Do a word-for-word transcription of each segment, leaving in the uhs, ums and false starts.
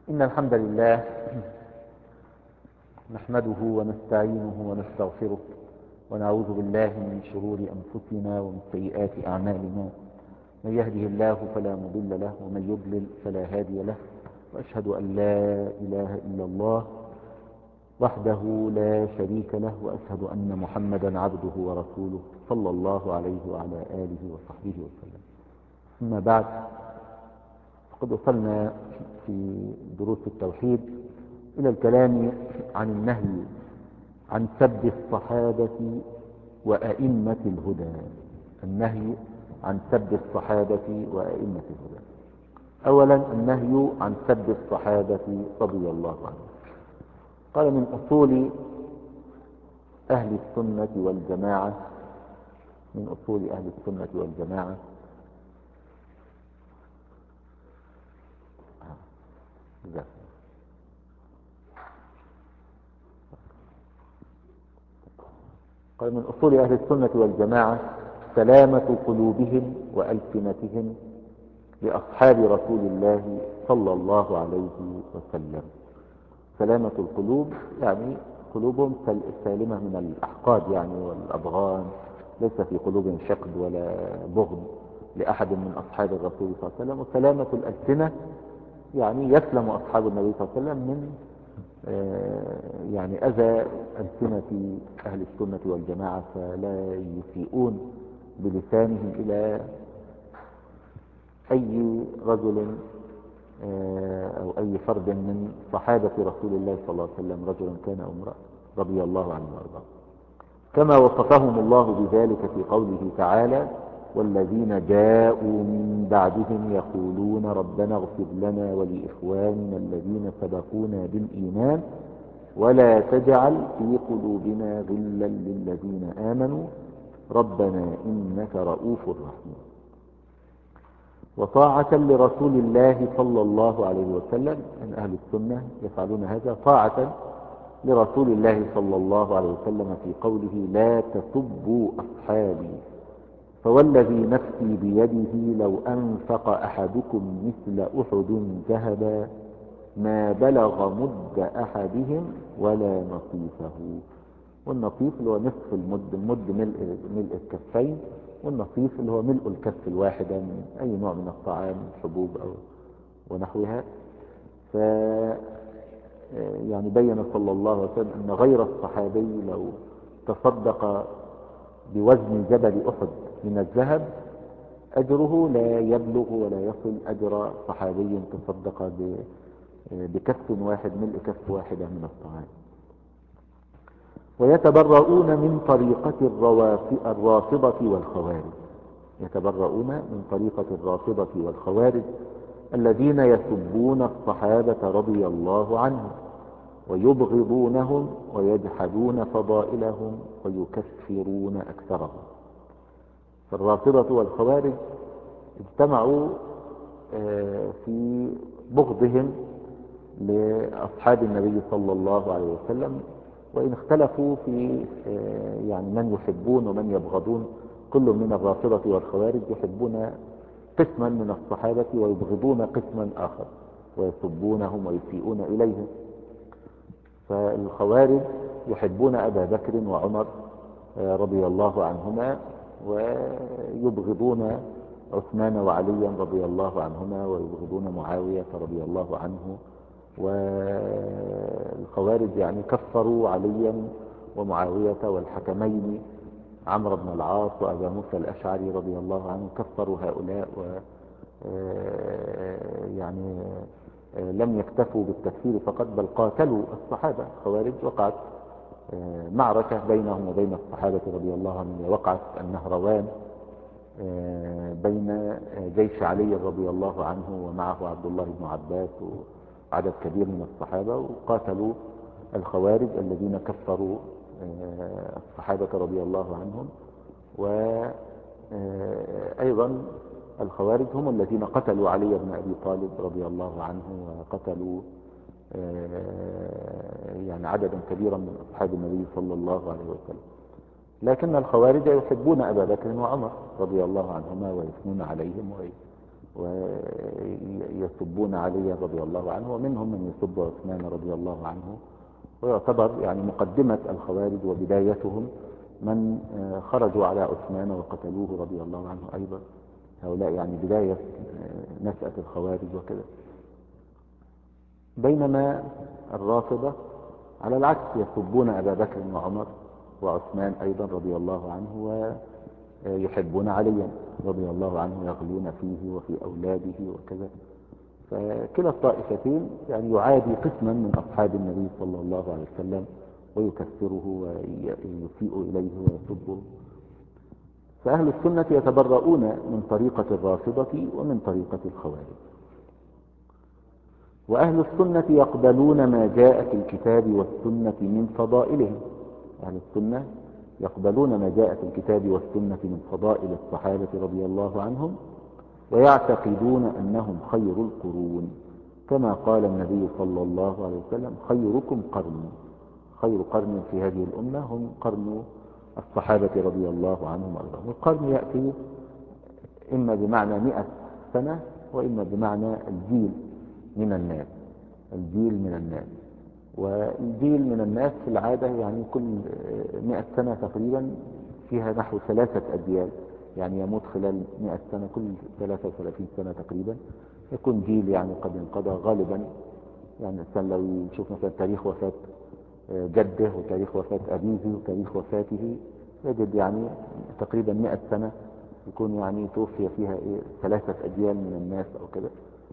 إن الحمد لله نحمده ونستعينه ونستغفره ونعوذ بالله من شرور أنفسنا ومن سيئات أعمالنا. من يهده الله فلا مضل له ومن يضلل فلا هادي له، وأشهد أن لا إله إلا الله وحده لا شريك له، وأشهد أن محمدا عبده ورسوله صلى الله عليه وعلى آله وصحبه وسلم. أما بعد، فقد وصلنا في دروس التوحيد إلى الكلام عن النهي عن سب الصحابة وأئمة الهدى. النهي عن سب الصحابة وأئمة الهدى. أولا، النهي عن سب الصحابة رضي الله عنهم. قال: من أصول أهل السنة والجماعة من أصول أهل السنة والجماعة قال من أصول أهل السنة والجماعة سلامة قلوبهم وألسنتهم لأصحاب رسول الله صلى الله عليه وسلم. سلامة القلوب يعني قلوبهم سالمة من الأحقاد يعني والأضغان، ليس في قلوبهم حقد ولا بغض لأحد من أصحاب الرسول صلى الله عليه وسلم. وسلامة الألسنة يعني يسلم أصحاب النبي صلى الله عليه وسلم من يعني أذى ألسنة أهل السنة والجماعة، فلا يسيئون بلسانهم إلى أي رجل أو أي فرد من صحابة رسول الله صلى الله عليه وسلم، رجلا كان أو امرأة، رضي الله عنه وارضاه. كما وصفهم الله بذلك في قوله تعالى: والذين جاءوا من بعدهم يقولون ربنا اغفر لنا ولإخواننا الذين سبقونا بالإيمان ولا تجعل في قلوبنا غلا للذين آمنوا ربنا إنك رؤوف رحيم. وطاعة لرسول الله صلى الله عليه وسلم، من أهل السنة يفعلون هذا، طاعة لرسول الله صلى الله عليه وسلم في قوله: لا تسبوا أصحابي فوالذي نفسي بيده لو أنفق أحدكم مثل أحد ذهبا ما بلغ مد أحدهم ولا نصيفه. والنصيف اللي هو نصف المد، المد ملء, ملء الكفين، والنصيف اللي هو ملء الكف الواحدة من أي نوع من الطعام، حبوب أو ونحوها. ف يعني بين صلى الله عليه وسلم أن غير الصحابي لو تصدق بوزن جبل أحد من الذهب أجره لا يبلغ ولا يصل أجر صحابي تصدق بكف واحد، ملء كف واحدة من الطعام. ويتبرؤون من طريقة الرافضة والخوارج. يتبرؤون من طريقة الرافضة والخوارج الذين يسبون الصحابة رضي الله عنهم ويبغضونهم ويجحدون فضائلهم ويكفرون أكثرهم. فالرافضة والخوارج اجتمعوا في بغضهم لأصحاب النبي صلى الله عليه وسلم، وإن اختلفوا في يعني من يحبون ومن يبغضون. كل من الرافضة والخوارج يحبون قسما من الصحابة ويبغضون قسما آخر ويسبونهم ويسيئون إليهم. فالخوارج يحبون أبا بكر وعمر رضي الله عنهما ويبغضون عثمان وعليا رضي الله عنهما ويبغضون معاوية رضي الله عنه. والخوارج يعني كفروا عليا ومعاوية والحكمين عمرو بن العاص وأبا موسى الأشعري رضي الله عنه، كفروا هؤلاء و يعني لم يكتفوا بالتكفير فقط، بل قاتلوا الصحابة. الخوارج وقعت معركة بينهم وبين الصحابة رضي الله عنهم، وقعت النهروان بين جيش علي رضي الله عنه ومعه عبد الله بن عباس وعدد كبير من الصحابة، وقاتلوا الخوارج الذين كفروا الصحابة رضي الله عنهم. وأيضا الخوارج هم الذين قتلوا علي بن أبي طالب رضي الله عنه، وقتلوا يعني عددا كبيرا من أصحاب النبي صلى الله عليه وسلم. لكن الخوارج يحبون أبا بكر وعمر رضي الله عنهما ويثنون عليهم ويسبون علي رضي الله عنه، ومنهم من يسب عثمان رضي الله عنه. ويعتبر يعني مقدمة الخوارج وبدايتهم من خرجوا على عثمان وقتلوه رضي الله عنه أيضا. هؤلاء يعني بداية نشأة الخوارج وكذا. بينما الرافضة على العكس يسبون أبا بكر وعمر وعثمان أيضا رضي الله عنه، ويحبون عليا رضي الله عنه، يغلون فيه وفي أولاده وكذا. فكلا الطائفتين يعني يعادي قسما من أصحاب النبي صلى الله عليه وسلم ويكفره ويسيء إليه ويسبه. فأهل السنة يتبرؤون من طريقة الرافضة ومن طريقة الخوارج. وأهل السنة يقبلون ما جاء في الكتاب والسنة من فضائلهم. أهل السنة يقبلون ما جاء في الكتاب والسنة من فضائل الصحابة رضي الله عنهم، ويعتقدون أنهم خير القرون، كما قال النبي صلى الله عليه وسلم: خيركم قرني. خير قرن في هذه الأمة هم قرن الصحابة رضي الله عنهم وأرضاهم. والقرن يأتي إما بمعنى مئة سنة وإما بمعنى الجيل من الناس. الجيل من الناس، والجيل من الناس في العادة يعني كل مئة سنة تقريبا فيها نحو ثلاثة أجيال، يعني يموت خلال مئة سنة كل ثلاثة وثلاثين سنة تقريبا يكون جيل يعني قد انقضى غالبا. يعني الإنسان لو يشوف مثلا تاريخ وفاة جده وتاريخ وفاة أبيه وتاريخ وفاته يجد يعني تقريبا مئة سنة يكون يعني توفي فيها إيه ثلاثة أجيال من الناس أو كده.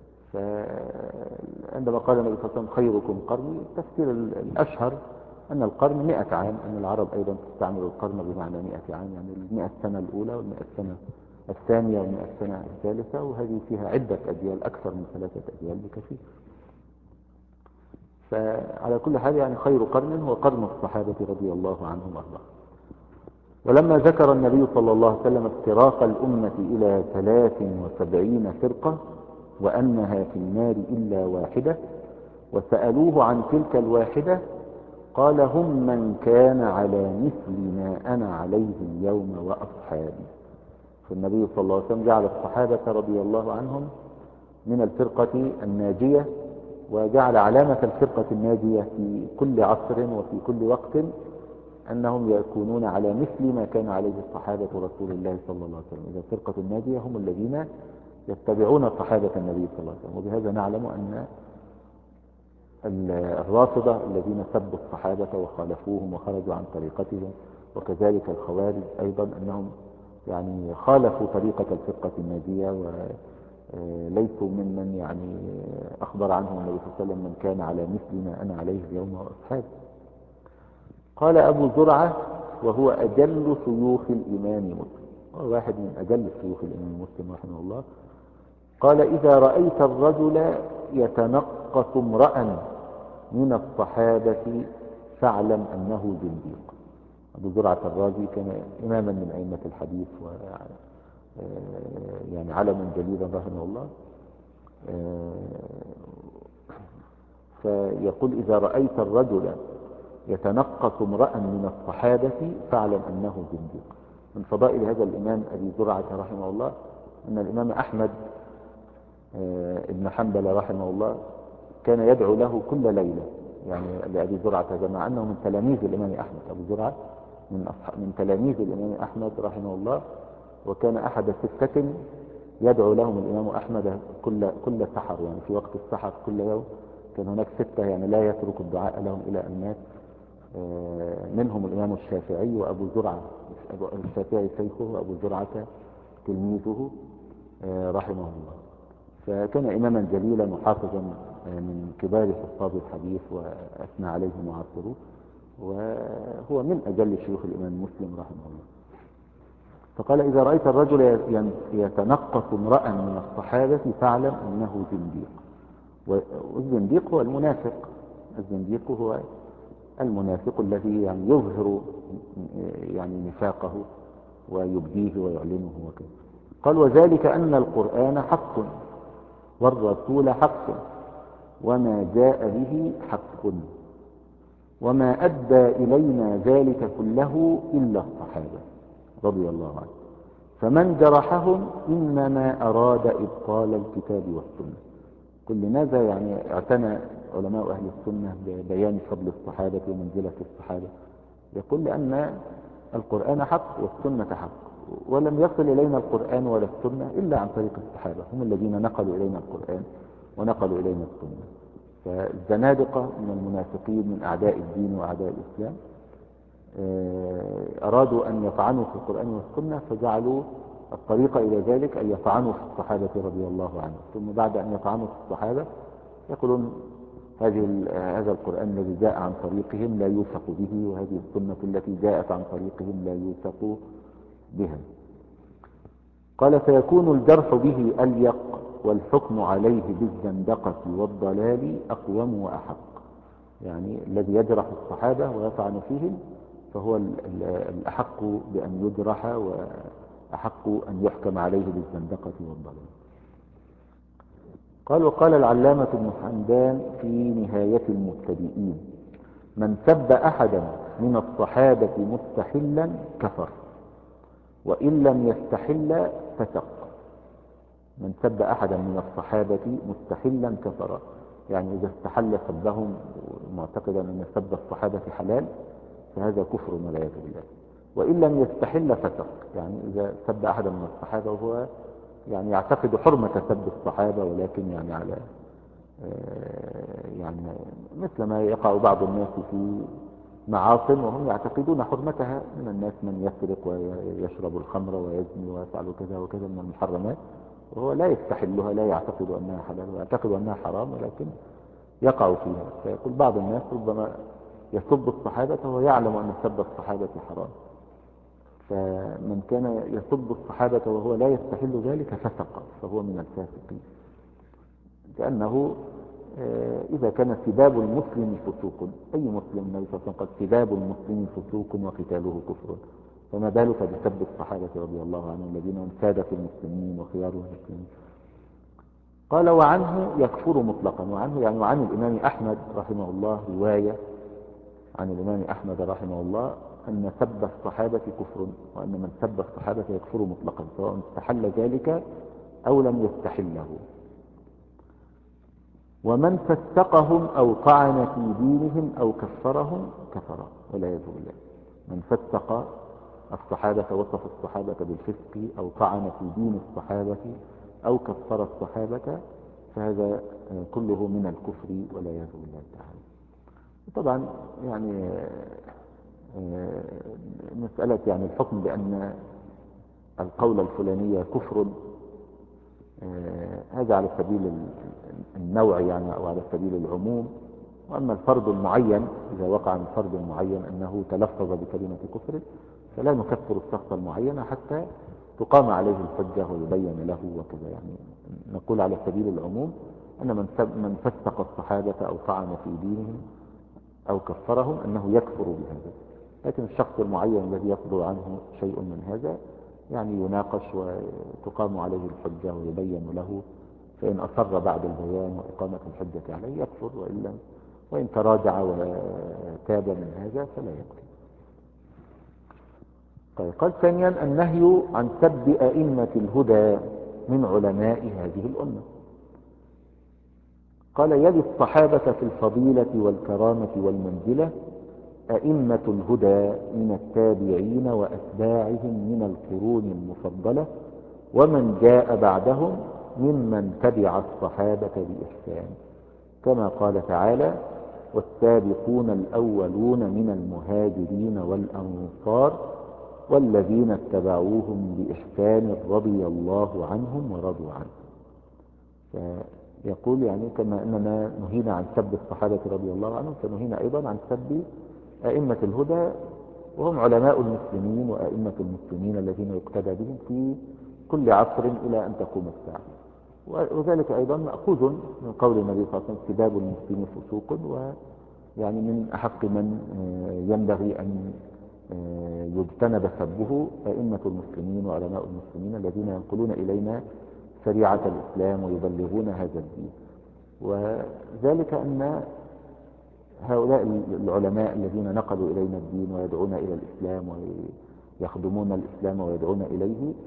فعندما قال النبي صلى الله عليه وسلم خيركم قرني، التفسير الأشهر أن القرن مئة عام، أن العرب أيضا تستعمل القرن بمعنى مئة عام، يعني المئة سنة الأولى والمئة سنة الثانية والمئة سنة الثالثة، وهذه فيها عدة أجيال أكثر من ثلاثة أجيال بكثير. فعلى كل حال يعني خير قرن هو قرن الصحابة رضي الله عنهم وارضاهم. ولما ذكر النبي صلى الله عليه وسلم افتراق الأمة إلى ثلاث وسبعين فرقة وأنها في النار إلا واحدة، وسألوه عن تلك الواحدة قال: هم من كان على مثل ما أنا عليه اليوم وأصحابي. فالنبي صلى الله عليه وسلم جعل الصحابة رضي الله عنهم من الفرقة الناجية، وجعل علامة الفرقة الناجية في كل عصر وفي كل وقت أنهم يكونون على مثل ما كان عليه الصحابة رسول الله صلى الله عليه وسلم. إذا الفرقة الناجية هم الذين يتبعون صحابة النبي صلى الله عليه وسلم. وبهذا نعلم أن الرافضة الذين سبوا الصحابة وخالفوهم وخرجوا عن طريقتهم، وكذلك الخوارج أيضا، أنهم يعني خالفوا طريقة الفرقة الناجية وليسوا ممن يعني أخبر عنهم النبي صلى الله عليه وسلم من كان على مثل ما أنا عليه اليوم وأصحابي. قال أبو زرعة وهو أجل شيوخ الإمام مسلم، هو واحد من أجل شيوخ الإمام مسلم رحمه الله، قال: إذا رأيت الرجل يتنقص امرأ من الصحابة فاعلم أنه زنديق. أبو زرعة الرازي كان إماما من أئمة الحديث و يعني علم جليلا رحمه الله. فيقول: إذا رأيت الرجل يتنقص امرأ من الصحابة فاعلم أنه زنديق. من فضائل هذا الإمام أبي زرعة رحمه الله أن الإمام أحمد ابن حنبل رحمه الله كان يدعو له كل ليلة، يعني لأبي زرعة هذا، مع أنه من تلاميذ الإمام أحمد. أبو زرعة من, من تلاميذ الإمام أحمد رحمه الله، وكان أحد ستة يدعو لهم الإمام أحمد كل كل سحر، يعني في وقت السحر كل يوم كان هناك ستة يعني لا يترك الدعاء لهم إلى أن مات. منهم الإمام الشافعي وأبو زرعة، الشافعي شيخه وأبو زرعة تلميذه رحمه الله. فكان إماما جليلا وحافظا من كبار حفاظ الحديث وأثنى عليه معاصره، وهو من أجل شيوخ الإمام مسلم رحمه الله. فقال: إذا رأيت الرجل يتنقص امرأ من الصحابة فاعلم أنه زنديق. والزنديق هو المنافق، الزنديق هو المنافق الذي يعني يظهر يعني نفاقه ويبديه ويعلنه وكذا. قال: وذلك أن القرآن حق والرسول حق وما جاء به حق وما أدى إلينا ذلك كله إلا الصحابة رضي الله عنه. فمن جرحهم إنما أراد إبطال الكتاب والسنة. كل ماذا يعني اعتنى علماء أهل السنة ببيان فضل الصحابة ومنزلة الصحابة؟ يقول لأن القرآن حق والسنة حق، ولم يصل إلينا القرآن ولا السنة إلا عن طريق الصحابة، هم الذين نقلوا إلينا القرآن ونقلوا إلينا السنة. فالزنادقة من المنافقين من أعداء الدين وأعداء الإسلام أرادوا أن يطعنوا في القرآن والسنة، فجعلوا الطريقة إلى ذلك أن يطعنوا في الصحابة رضي الله عنهم، ثم بعد أن يطعنوا في الصحابة يقولون هذه هذا القرآن الذي جاء عن طريقهم لا يوثق به، وهذه السنة التي جاءت عن طريقهم لا يوثق بها. قال فيكون الجرح به أليق والحكم عليه بالزندقة والضلال أقوم وأحق. يعني الذي يجرح الصحابة ويطعن فيهم فهو الأحق بأن يجرح وأحق أن يحكم عليه بالزندقة والضلال. قال وقال العلامة ابن حمدان في نهاية المبتدئين: من سب أحدا من الصحابة مستحلا كفر، وإن لم يستحل فسق. من سب أحدا من الصحابة مستحلا كفر، يعني إذا استحل سبهم معتقدا أن سب الصحابة حلال فهذا كفر والعياذ بالله. وإن لم يستحل فسق، يعني إذا سب أحدا من الصحابة وهو يعني يعتقد حرمة سب الصحابة، ولكن يعني على يعني مثل ما يقع بعض الناس في معاصم وهم يعتقدون حرمتها، من الناس من يسرق ويشرب الخمر ويزني ويفعل كذا وكذا من المحرمات، وهو لا يستحلها، لا يعتقد أنها حلال ويعتقد أنها حرام، ولكن يقع فيها. فيقول بعض الناس ربما يسب الصحابة وهو يعلم أن سب الصحابة حرام، فمن كان يسب الصحابة وهو لا يستحل ذلك فسق، فهو من الفاسقين، لأنه إذا كان سباب المسلم فسوق، أي مسلم النبي صلى الله عليه وسلم قال سباب المسلم فسوق وقتاله كفر، فما بالك بسب الصحابة رضي الله عنهم الذين هم سادة المسلمين وخيار المسلمين. قال وعنه يكفر مطلقا، وعنه يعني وعن الإمام أحمد رحمه الله رواية عن الإمام أحمد رحمه الله أن سب الصحابة كفر، وأن من سب الصحابة يكفر مطلقا سواء استحل ذلك أو لم يستحله. ومن فسقهم أو طعن في دينهم أو كفرهم كفر والعياذ بالله. من فسق الصحابة وصف الصحابة بالفسق أو طعن في دين الصحابة أو كفر الصحابة فهذا كله من الكفر والعياذ بالله تعالى. طبعا يعني مسألة يعني الحكم بأن القول الفلاني كفر هذا على سبيل النوع يعني أو على سبيل العموم. وأما الفرد المعين إذا وقع من فرد المعين أنه تلفظ بكلمة كفر فلا نكفر الشخص المعين حتى تقام عليه الحجة ويبين له وكذا. يعني نقول على سبيل العموم أن من من فسق الصحابة أو طعن في دينهم أو كفرهم أنه يكفر بهذا، لكن الشخص المعين الذي يصدر عنه شيء من هذا يعني يناقش وتقام عليه الحجة ويبين له، فإن أصر بعد البيان وإقامة الحجة عليه يكفر، وإلا وإن تراجع وتاب من هذا فلا يكفر. طيب قال ثانيا النهي عن سب أئمة الهدى من علماء هذه الأمة. قال يلي الصحابة في الفضيلة والكرامة والمنزلة أئمة الهدى من التابعين وأتباعهم من القرون المفضلة ومن جاء بعدهم ممن تبع الصحابة بإحسان، كما قال تعالى والسابقون الأولون من المهاجرين والأنصار والذين اتبعوهم بإحسان رضي الله عنهم ورضوا عنه. يقول يعني كما أننا نهينا عن سب الصحابة رضي الله عنهم فنهينا أيضا عن سب أئمة الهدى وهم علماء المسلمين وأئمة المسلمين الذين يقتدى بهم في كل عصر إلى أن تقوم الساعة. وذلك أيضا مأخوذ من قول النبي صلى الله عليه وسلم سباب المسلم فسوق، ويعني من أحق من ينبغي أن يجتنب سبه أئمة المسلمين وعلماء المسلمين الذين ينقلون إلينا شريعة الإسلام ويبلغون هذا الدين. وذلك أن هؤلاء العلماء الذين نقلوا إلينا الدين ويدعون إلى الإسلام ويخدمون الإسلام ويدعون إليه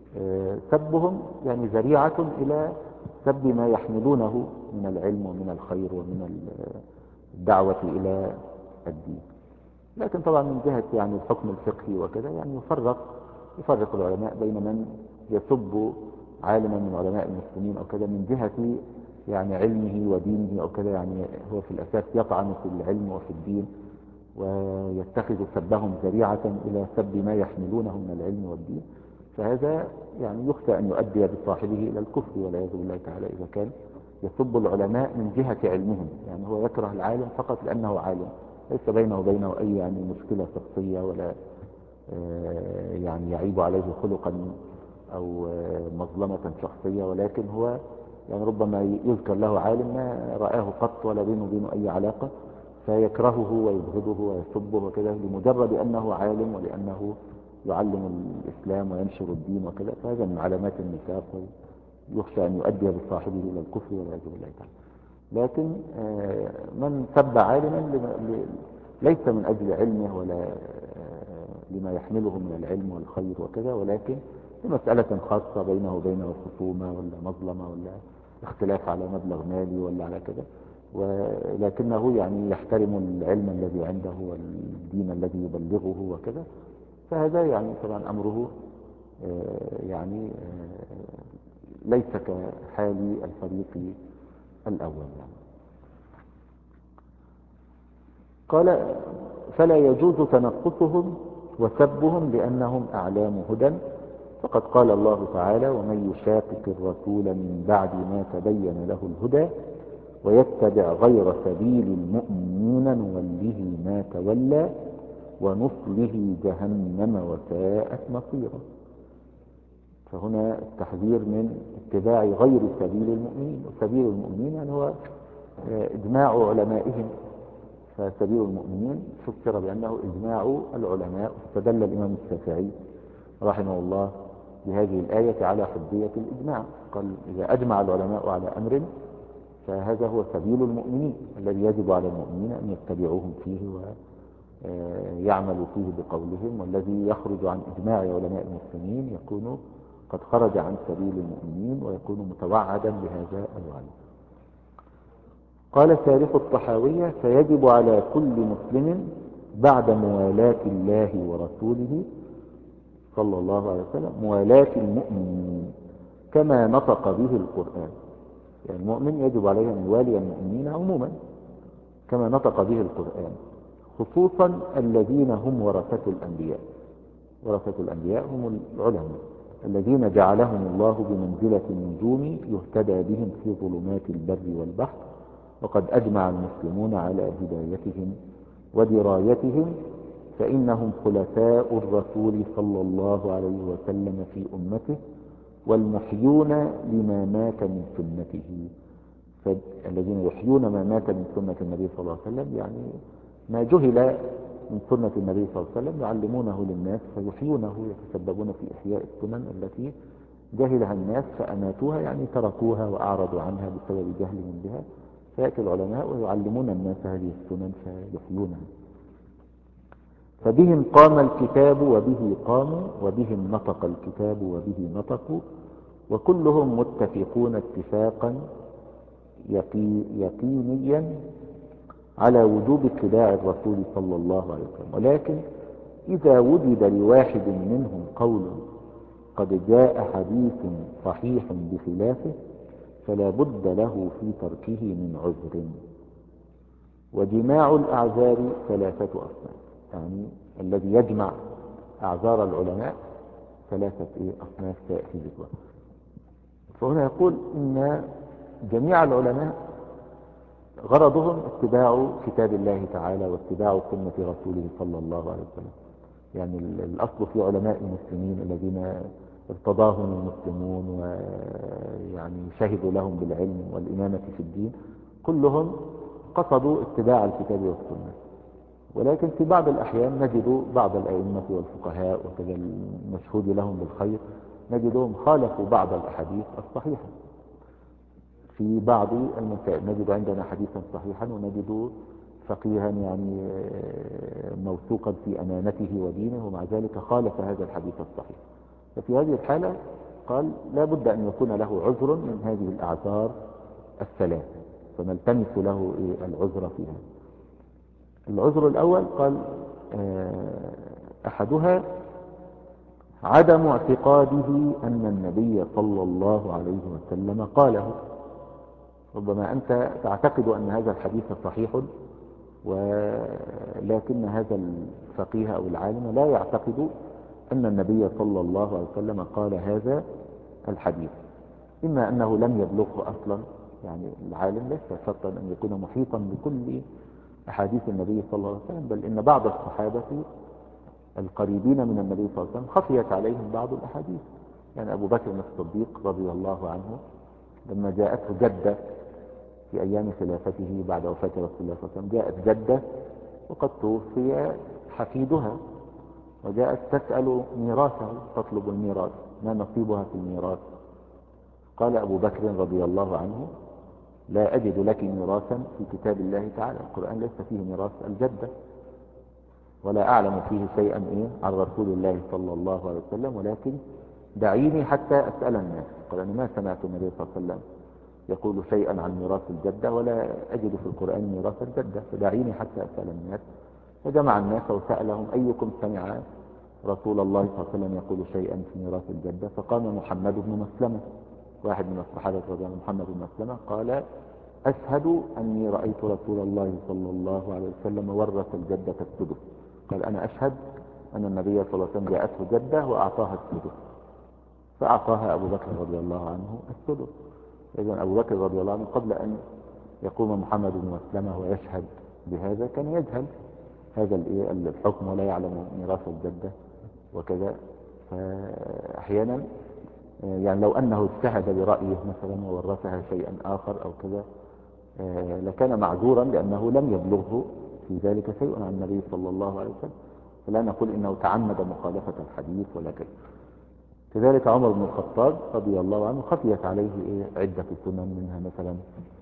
آه، سبهم يعني ذريعة إلى سب ما يحملونه من العلم ومن الخير ومن الدعوة إلى الدين. لكن طبعا من جهة يعني الحكم الفقهي وكذا يعني يفرق يفرق العلماء بين من يسب عالما من علماء المسلمين أو كذا من جهة يعني علمه ودينه أو كذا، يعني هو في الأساس يطعن في العلم وفي الدين ويتخذ سبهم ذريعة إلى سب ما يحملونه من العلم والدين، فهذا يعني يخشى أن يؤدي بصاحبه إلى الكفر والعياذ بالله تعالى إذا كان يسب العلماء من جهة علمهم. يعني هو يكره العالم فقط لأنه عالم، ليس بينه وبينه أي يعني مشكلة شخصية ولا آه، يعني يعيب عليه خلقا أو آه، مظلمة شخصية، ولكن هو يعني ربما يذكر له عالم ما رآه قط ولا بينه وبينه أي علاقة فيكرهه ويبغضه ويسبه وكذا لمجرد أنه عالم ولأنه يعلم الإسلام وينشر الدين وكذا، فهذا من علامات النفاق يخشى أن يؤدي بصاحبه إلى الكفر والعياذ بالله تعالى. لكن آه، من سب عالما ليس من أجل علمه ولا آه، لما يحمله من العلم والخير وكذا، ولكن لمسألة خاصة بينه وبينه خصومة ولا مظلمة ولا اختلاف على مبلغ مالي ولا على كذا، ولكنه يعني يحترم العلم الذي عنده والدين الذي يبلغه وكذا، فهذا يعني طبعا أمره آه، يعني آه، ليس كحال الفريق الأول. يعني قال فلا يجوز تنقصهم وسبهم لأنهم أعلام هدى، فقد قال الله تعالى ومن يشاقق الرسول من بعد ما تبين له الهدى ويتبع غير سبيل المؤمنين نوله ما تولى ونصله جهنم وساءت مصيرا. فهنا التحذير من اتباع غير سبيل المؤمنين، وسبيل المؤمنين يعني هو إجماع علمائهم، فسبيل المؤمنين فسر بأنه إجماع العلماء، واستدل الإمام الشافعي رحمه الله بهذه الآية على حجية الإجماع، قال إذا أجمع العلماء على أمر فهذا هو سبيل المؤمنين الذي يجب على المؤمنين أن يتبعوهم فيه ويعملوا فيه بقولهم، والذي يخرج عن إجماع علماء المسلمين يكون قد خرج عن سبيل المؤمنين ويكون متوعدا بهذا الوعد. قال شارح الطحاوية فيجب على كل مسلم بعد موالاة الله ورسوله صلى الله عليه وسلم موالاة المؤمنين كما نطق به القرآن. يعني المؤمن يجب عليه أن يوالي المؤمنين عموما كما نطق به القرآن، خصوصا الذين هم ورثة الأنبياء. ورثة الأنبياء هم العلماء الذين جعلهم الله بمنزلة النجوم يهتدى بهم في ظلمات البر والبحر، وقد أجمع المسلمون على هدايتهم ودرايتهم، فإنهم خلفاء الرسول صلى الله عليه وسلم في أمته والمحيون لما مات من سنته. فالذين يحيون ما مات من سنة النبي صلى الله عليه وسلم يعني ما جهل من سنة النبي صلى الله عليه وسلم يعلمونه للناس فيحيونه، يتسببون في إحياء السنن التي جهلها الناس فأماتوها، يعني تركوها وأعرضوا عنها بسبب جهلهم بها، فيأتي العلماء ويعلمون الناس هذه السنن فيحيونها. فبهم قام الكتاب وبه قاموا، وبهم نطق الكتاب وبه نطقوا، وكلهم متفقون اتفاقا يقي يقينيا على وجوب اتباع الرسول صلى الله عليه وسلم. ولكن إذا وجد لواحد منهم قول قد جاء حديث صحيح بخلافه فلا بد له في تركه من عذر. وجماع الأعذار ثلاثة أصناف، يعني الذي يجمع أعذار العلماء ثلاثة أصناف سيأتي ذكرها. فهنا يقول إن جميع العلماء غرضهم اتباع كتاب الله تعالى واتباع سنة رسوله صلى الله عليه وسلم. يعني الأصل في علماء المسلمين الذين ارتضاهم المسلمون ويعني شهدوا لهم بالعلم والإمامة في الدين كلهم قصدوا اتباع الكتاب والسنة. ولكن في بعض الأحيان نجد بعض الأئمة والفقهاء وكذا المشهود لهم بالخير نجدهم خالفوا بعض الأحاديث الصحيحة في بعض المسائل. نجد عندنا حديثا صحيحا ونجد فقيها يعني موثوقا في أمانته ودينه ومع ذلك خالف هذا الحديث الصحيح، ففي هذه الحالة قال لا بد أن يكون له عذر من هذه الأعذار الثلاث، فنلتمس له إيه العذر فيها. العذر الأول قال آه، أحدها عدم اعتقاده أن النبي صلى الله عليه وسلم قاله. ربما أنت تعتقد أن هذا الحديث صحيح، ولكن هذا الفقيه أو العالم لا يعتقد أن النبي صلى الله عليه وسلم قال هذا الحديث، إما أنه لم يبلغه أصلا، يعني العالم ليس شرطا أن يكون محيطا بكل أحاديث النبي صلى الله عليه وسلم، بل إن بعض الصحابة القريبين من النبي صلى الله عليه وسلم خفيت عليهم بعض الأحاديث. يعني أبو بكر الصديق رضي الله عنه لما جاءته جدة في أيام خلافته بعد وفاة رسول الله صلى الله عليه وسلم، جاءت جدة وقد توفي حفيدها، وجاءت تسأل ميراثه، تطلب الميراث، ما نصيبها في الميراث. قال أبو بكر رضي الله عنه لا أجد لك ميراثا في كتاب الله تعالى، القرآن ليس فيه ميراث الجدة، ولا أعلم فيه شيئا إيه عن رسول الله صلى الله عليه وسلم، ولكن دعيني حتى أسأل الناس. قال أنا ما سمعت النبي صلى الله عليه وسلم يقول شيئا عن ميراث الجدة، ولا أجد في القرآن ميراث الجدة، فدعيني حتى أسأل الناس. فجمع الناس وسألهم أيكم سمع رسول الله صلى الله عليه وسلم يقول شيئا في ميراث الجدة؟ فقام محمد بن مسلمة، واحد من الصحابة رضي الله عنهم، محمد بن مسلمة، قال أشهد أني رأيت رسول الله صلى الله عليه وسلم ورث الجدة السدس. قال أنا أشهد أن النبي صلى الله عليه وسلم جاءته جدة وأعطاها السدس، فأعطاها أبو بكر رضي الله عنه السدس. إذن أبو بكر رضي الله عنه قبل أن يقوم محمد بن مسلمة ويشهد بهذا كان يجهل هذا الحكم ولا يعلم ميراث الجدة وكذا. فأحيانا يعني لو أنه اجتهد برأيه مثلا وورثها شيئا آخر أو كذا لكان معذورا، لأنه لم يبلغه في ذلك شيء عن النبي صلى الله عليه وسلم، فلا نقول إنه تعمد مخالفة الحديث ولا كذا. كذلك عمر بن الخطاب رضي الله عنه خفيت عليه إيه عدة سنن، منها مثلا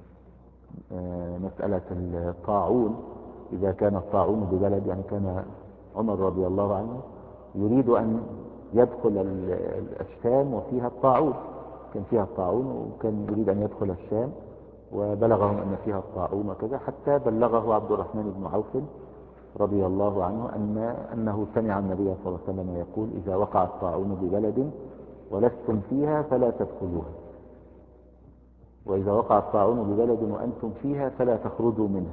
مسألة الطاعون. إذا كان الطاعون ببلد، يعني كان عمر رضي الله عنه يريد أن يدخل الشام وفيها الطاعون، كان فيها الطاعون وكان يريد أن يدخل الشام، وبلغهم أن فيها الطاعون وكذا، حتى بلغه عبد الرحمن بن عوف رضي الله عنه أن أنه سمع النبي صلى الله عليه وسلم يقول إذا وقع الطاعون ببلد ولستم فيها فلا تدخلوها، وإذا وقع الطاعون ببلد وأنتم فيها فلا تخرجوا منها.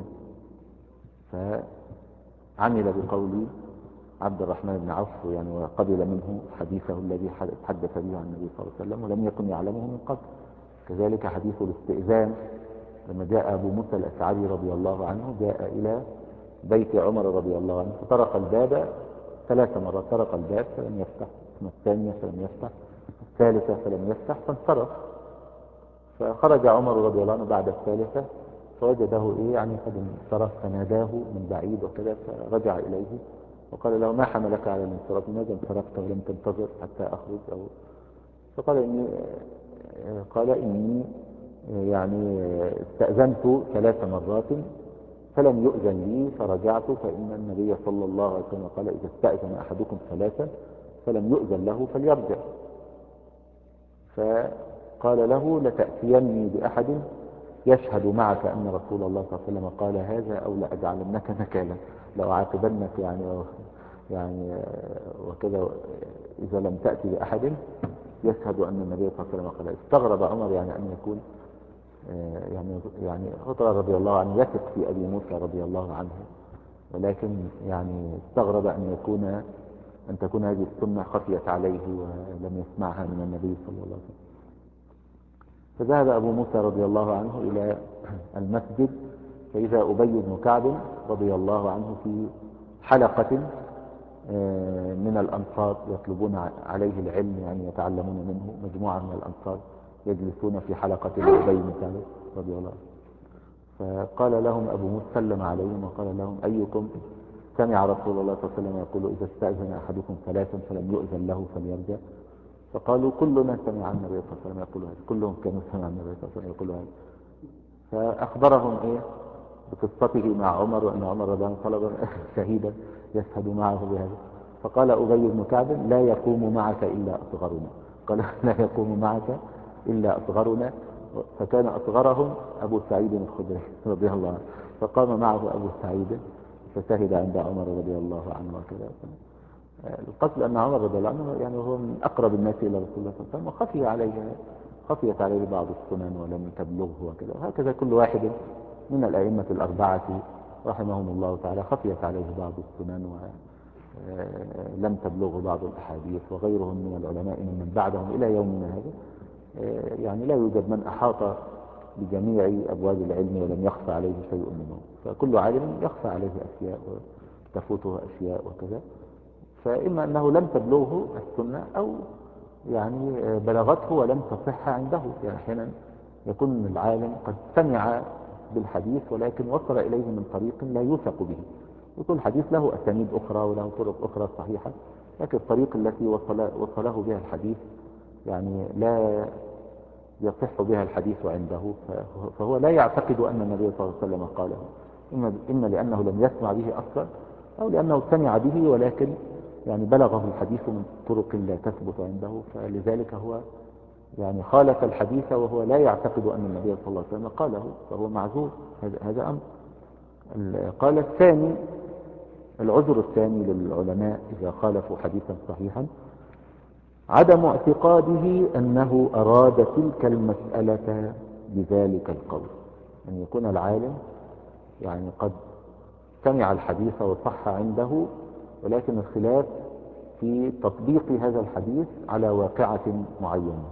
فعمل بقول عبد الرحمن بن عوف يعني، وقبل منه حديثه الذي حدث به عن النبي صلى الله عليه وسلم ولم يكن يعلمه من قبل. كذلك حديث الاستئذان، لما جاء أبو موسى الأشعري رضي الله عنه جاء إلى بيت عمر رضي الله عنه فطرق الباب ثلاث مرات، طرق الباب فلم يفتح، ثم الثانية فلم يفتح، الثالثة فلم يفتح، فانصرف. فخرج عمر رضي الله عنه بعد الثالثة فوجده إيه يعني قد انصرف، فناداه من بعيد وكذا، فرجع إليه وقال له ما حملك على الانصراف؟ لماذا انصرفت ولم تنتظر حتى أخرج؟ أو فقال إني قال إني يعني استأذنت ثلاث مرات فلم يؤذن لي فرجعت، فإن النبي صلى الله عليه وسلم قال إذا استأذن أحدكم ثلاثا فلم يؤذن له فليرجع. فقال له لتأتيني بأحد يشهد معك أن رسول الله صلى الله عليه وسلم قال هذا، أو لأجعلنك نكالا، لو عاقبنك يعني يعني وكذا إذا لم تأتي بأحد يشهد أن النبي صلى الله عليه وسلم قال. استغرب عمر يعني أن يكون يعني يعني عمر رضي الله عنه يثق في أبي موسى رضي الله عنه، ولكن يعني استغرب أن يكون أن تكون هذه السنة خفيت عليه ولم يسمعها من النبي صلى الله عليه وسلم. فذهب أبو موسى رضي الله عنه إلى المسجد، فإذا أبي بن كعب رضي الله عنه في حلقة من الأنصار يطلبون عليه العلم، يعني يتعلمون منه، مجموعة من الأنصار يجلسون في حلقة أبي بن كعب رضي الله عنه. فقال لهم أبو موسى سلم عليهم وقال لهم أيكم سمع رسول الله صلى الله عليه وسلم يقول إذا استأذن أحدكم ثلاثا فلم يؤذن له فليرجع؟ فقالوا كلنا سمع النبي صلى الله عليه وسلم يقول هذا، كلهم كانوا سمع النبي صلى الله عليه وسلم يقول هذا. فأخبرهم إيه بقصته مع عمر، وأن عمر رضي الله عنه طلب شهيدا يشهد معه بهذا. فقال أبي بن كعب لا يقوم معك إلا أصغرنا. قال لا يقوم معك إلا أصغرنا. فكان أصغرهم أبو سعيد الخدري رضي الله عنه، فقام معه أبو سعيد فشهد عند عمر رضي الله عنه وكذا. القصد أن عمر رضي الله عنه يعني هو من أقرب الناس إلى رسول الله صلى الله عليه وسلم، وخفي عليه خفيت عليه بعض السنن ولم تبلغه وكذا. وهكذا كل واحد من الأئمة الأربعة رحمهم الله تعالى خفيت عليه بعض السنن ولم تبلغه بعض الأحاديث، وغيرهم من العلماء من بعدهم إلى يومنا هذا يعني لا يوجد من أحاط بجميع أبواب العلم ولم يخفى عليه شيء منه، فكل عالم يخفى عليه أشياء وتفوته أشياء وكذا. فإما أنه لم تبلغه السنة أو يعني بلغته ولم تصح عنده. يعني أحيانا يكون العالم قد سمع بالحديث ولكن وصل إليه من طريق لا يوثق به، وكل حديث له أسانيد أخرى وله طرق أخرى صحيحة، لكن الطريق التي وصل وصله بها الحديث يعني لا يصح بها الحديث عنده، فهو لا يعتقد أن النبي صلى الله عليه وسلم قاله، إما لأنه لم يسمع به أصلا أو لأنه سمع به ولكن يعني بلغه الحديث من طرق لا تثبت عنده، فلذلك هو يعني خالف الحديث وهو لا يعتقد أن النبي صلى الله عليه وسلم قاله، فهو معذور. هذا هذا أمر. قال الثاني، العذر الثاني للعلماء إذا خالفوا حديثا صحيحا عدم اعتقاده أنه أراد تلك المسألة بذلك القول. أن يكون العالم يعني قد سمع الحديث وصح عنده، ولكن الخلاف في تطبيق هذا الحديث على واقعة معينة.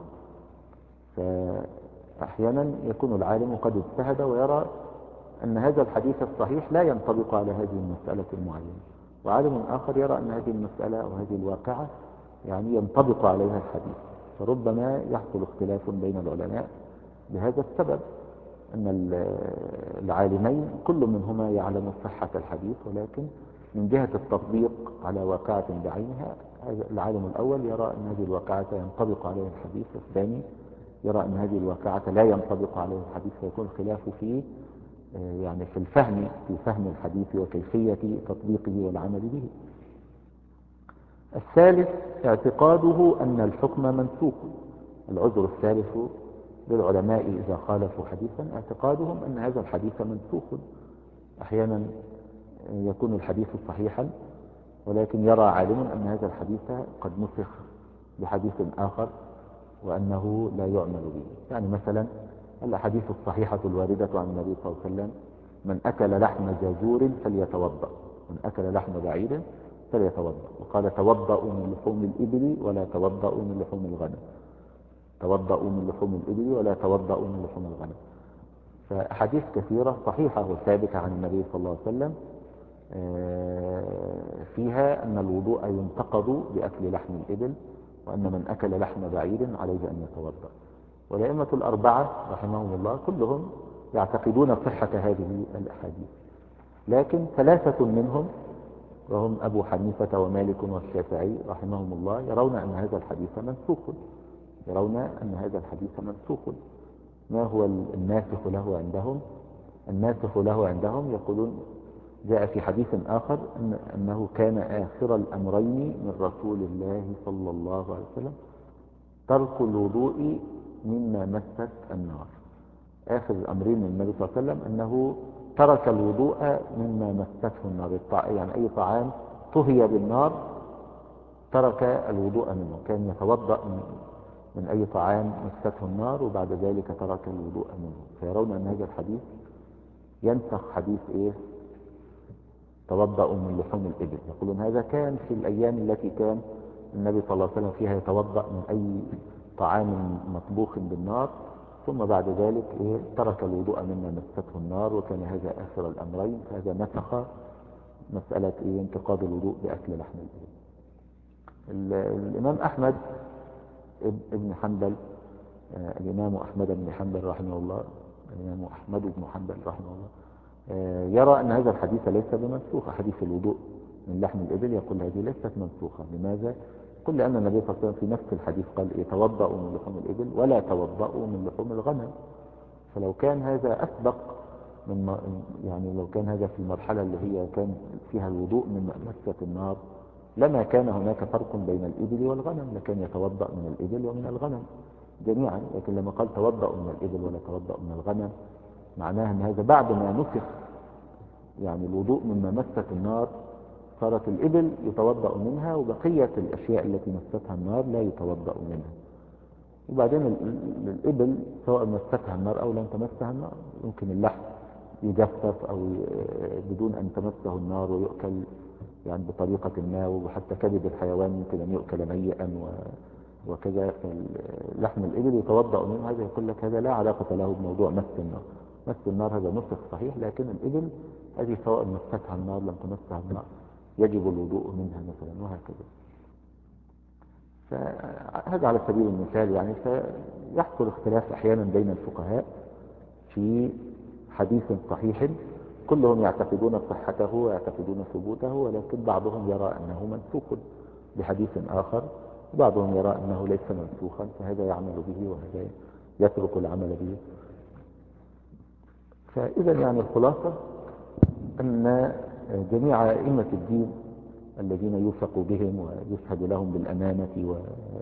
فأحيانا يكون العالم قد اجتهد ويرى أن هذا الحديث الصحيح لا ينطبق على هذه المسألة المعينة، وعالم آخر يرى أن هذه المسألة أو هذه الواقعة يعني ينطبق عليها الحديث. فربما يحصل اختلاف بين العلماء بهذا السبب، أن العالمين كل منهما يعلم صحة الحديث، ولكن من جهة التطبيق على واقعة بعينها العالم الأول يرى أن هذه الواقعة ينطبق عليها الحديث، والثاني يرى أن هذه الواقعة لا ينطبق عليها الحديث، فيكون الخلاف في يعني في الفهم في فهم الحديث وكيفية تطبيقه والعمل به. الثالث اعتقاده أن الحكم منسوخ. العذر الثالث للعلماء إذا خالفوا حديثا اعتقادهم أن هذا الحديث منسوخ. أحيانا يكون الحديث صحيحا ولكن يرى عالم أن هذا الحديث قد نسخ بحديث آخر وأنه لا يعمل به. يعني مثلا الأحاديث الصحيحة الواردة عن النبي صلى الله عليه وسلم: من أكل لحم جزور فليتوضأ، من أكل لحم بعير فليتوضأ. وقال: توضأوا من لحوم الإبل ولا توضأوا من لحوم الغنم، توضأوا من لحوم الإبل ولا توضأوا من لحوم الغنم. فأحاديث كثيرة صحيحة وثابتة عن النبي صلى الله عليه وسلم فيها أن الوضوء ينتقض بأكل لحم الإبل، وأن من أكل لحم بعير عليه أن يتوضأ. والأئمة الأربعة رحمهم الله كلهم يعتقدون صحة هذه الأحاديث، لكن ثلاثة منهم وهم أبو حنيفة ومالك والشافعي رحمهم الله يرون أن هذا الحديث منسوخ، يرون أن هذا الحديث منسوخ. ما هو الناسخ له عندهم؟ الناسخ له عندهم يقولون جاء في حديث آخر إن أنه كان آخر الأمرين من رسول الله صلى الله عليه وسلم ترك الوضوء مما مست النار. آخر الأمرين من النبي صلى الله عليه وسلم أنه ترك الوضوء مما مسته النار، يعني أي طعام طهي بالنار ترك الوضوء منه، كان يتوضأ من أي طعام مسته النار وبعد ذلك ترك الوضوء منه. فيرون أن هذا الحديث ينسخ حديث إيه؟ توضأوا من لحوم الإبل. يقولون هذا كان في الأيام التي كان النبي صلى الله عليه وسلم فيها يتوضأ من أي طعام مطبوخ بالنار، ثم بعد ذلك إيه؟ ترك الوضوء مما مسته النار، وكان هذا آخر الأمرين. فهذا نسخ مسألة إيه؟ انتقاض الوضوء بأكل لحم الإبل. الإمام أحمد ابن حنبل آه الإمام أحمد بن حنبل رحمه الله الإمام أحمد بن حنبل رحمه الله آه يرى أن هذا الحديث ليس بمنسوخ. حديث الوضوء من لحم الإبل يقول هذه ليست منسوخة. لماذا؟ قل لأن النبي صلى الله عليه وسلم في نفس الحديث قال إيه؟ توضأوا من لحوم الإبل ولا توضأوا من لحوم الغنم. فلو كان هذا أسبق من يعني لو كان هذا في المرحلة اللي هي كان فيها الوضوء من مسة النار لما كان هناك فرق بين الإبل والغنم، لكان يتوضأ من الإبل ومن الغنم جميعا. لكن لما قال توضأ من الإبل ولا توضأ من الغنم، معناها أن هذا بعد ما نسخ يعني الوضوء مما مست النار، صارت الإبل يتوضأ منها، وبقية الأشياء التي مستها النار لا يتوضأ منها. وبعدين الإبل سواء مستها النار أو لم تمسها النار، يمكن اللحم يجفف أو بدون أن تمسه النار ويؤكل يعني بطريقة ما، وحتى كبد الحيوان يمكن أن يؤكل نيئا وكذا. لحم الإبل يتوضأ منه، هذا يقول لك هذا لا علاقة له بموضوع مس النار. مس النار هذا نسخ صحيح، لكن الإبل هذه سواء مستها النار لم تمسها النار يجب الوضوء منها مثلا، وهكذا. فهذا على سبيل المثال يعني. فيحصل اختلاف أحيانا بين الفقهاء في حديث صحيح كلهم يعتقدون صحته ويعتقدون ثبوته، ولكن بعضهم يرى أنه منسوخ بحديث آخر، وبعضهم يرى أنه ليس منسوخا، فهذا يعمل به وهذا يترك العمل به. فإذا يعني الخلاصة أن جميع أئمة الدين الذين يوثق بهم ويشهد لهم بالأمانة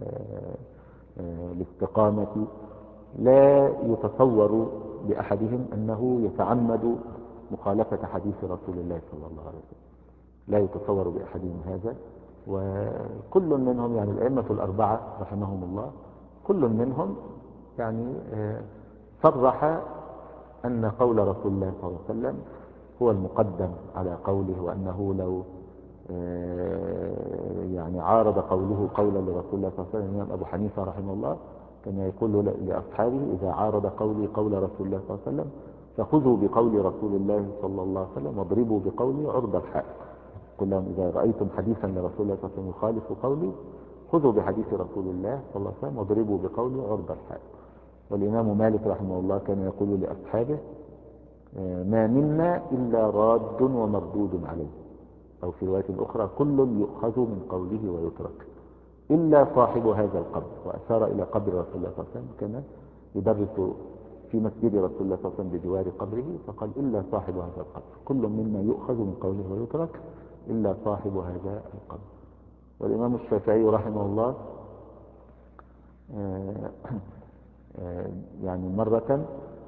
والاستقامة لا يتصور بأحدهم أنه يتعمد مخالفة حديث رسول الله صلى الله عليه وسلم، لا يتصور بأحدهم هذا. وكل منهم يعني الأئمة الأربعة رحمهم الله كل منهم يعني صرح أن قول رسول الله صلى الله عليه وسلم هو المقدم على قوله، وأنه لو يعني عارض قوله قولا لرسول الله صلى الله عليه وسلم. الإمام أبو حنيفة رحمه الله كان يقول لأصحابه إذا عارض قولي قول رسول الله صلى الله عليه وسلم فخذوا بقول رسول الله صلى الله عليه وسلم واضربوا بقولي عرض الحائط. قل لهم إذا رأيتم حديثا لرسول الله صلى الله عليه وسلم يخالف قولي خذوا بحديث رسول الله صلى الله عليه وسلم واضربوا بقولي عرض الحائط. والإمام مالك رحمه الله كان يقول لأصحابه ما منا إلا راد ومردود عليه، أو في رواية أخرى كل يؤخذ من قوله ويترك إلا صاحب هذا القبر. وأشار إلى قبر رسول الله صلى الله عليه وسلم، كان يدرس في مسجد رسول الله صلى الله عليه وسلم بجوار قبره، فقال إلا صاحب هذا القبر، كل مما يؤخذ من قوله ويترك إلا صاحب هذا القبر. والإمام الشافعي رحمه الله يعني مرة